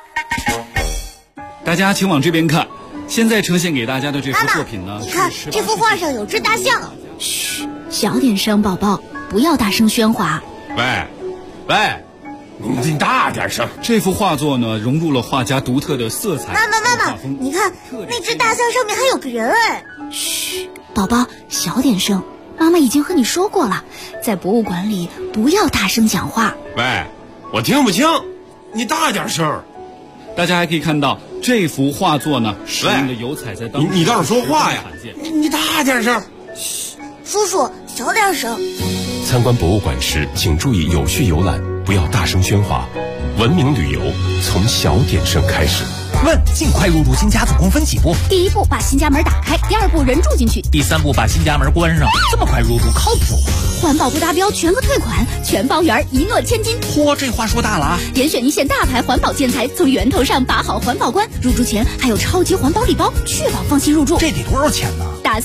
大家请往这边看，现在呈现给大家的这幅作品呢， 你看这幅画上有只大象。 嘘，小点声，宝宝，不要大声喧哗。 喂，你大点声。 这幅画作呢，融入了画家独特的色彩。 妈妈，你看那只大象上面还有个人哎。 嘘，宝宝，小点声。妈妈已经和你说过了，在博物馆里不要大声讲话。 喂，我听不清，你大点声。 大家还可以看到这幅画作呢，使用的油彩在当中。 你倒是说话呀！你大点声。 嘘，叔叔小点声。 参观博物馆时，请注意有序游览，不要大声喧哗。文明旅游从小点声开始。 问：尽快入住新家总共分几步？ 第1步把新家门打开，第2步人住进去， 第3步把新家门关上。这么快入住靠谱吗？ 环保不达标全额退款，全包圆一诺千金。 嚯，这话说大了啊！ 严选一线大牌环保建材，从源头上把好环保关。入住前还有超级环保礼包，确保放心入住。 这得多少钱呢？ 打打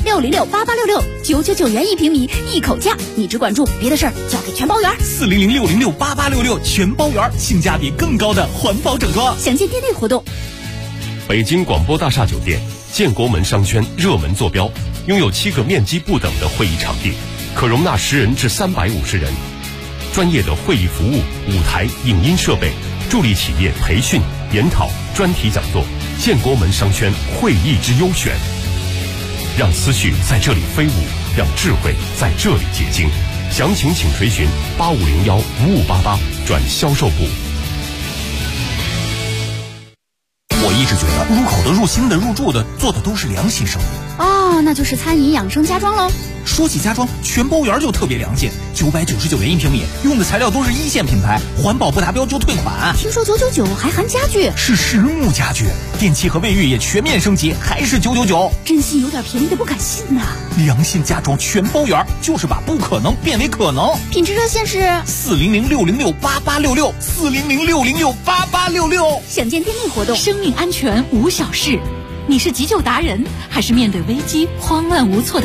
400-606-8866，999元1平米，一口价，你只管住，别的事儿交给全包圆。 400-606-8866，全包圆，性价比更高的环保整装。 详见店内活动。 北京广播大厦酒店建国门商圈热门坐标，拥有7个面积不等的会议场地，可容纳10人至350人。专业的会议服务、舞台、影音设备，助力企业培训、研讨、专题讲座。建国门商圈会议之优选，让思绪在这里飞舞，让智慧在这里结晶。详情请垂询8501-5588转销售部。 我一直觉得入口的、入心的、入住的做的都是良心生意。 哦，那就是餐饮养生家装喽。 说起家装，全包圆就特别良心，999元1平米，用的材料都是1线品牌，环保不达标就退款。 听说999还含家具， 是实木家具，电器和卫浴也全面升级，还是999。 真心有点便宜的不敢信呐。 良心家装全包圆，就是把不可能变为可能。 品质热线是 400-606-8866，400-606-8866。 详见店内活动。生命安全无小事，你是急救达人，还是面对危机慌乱无措的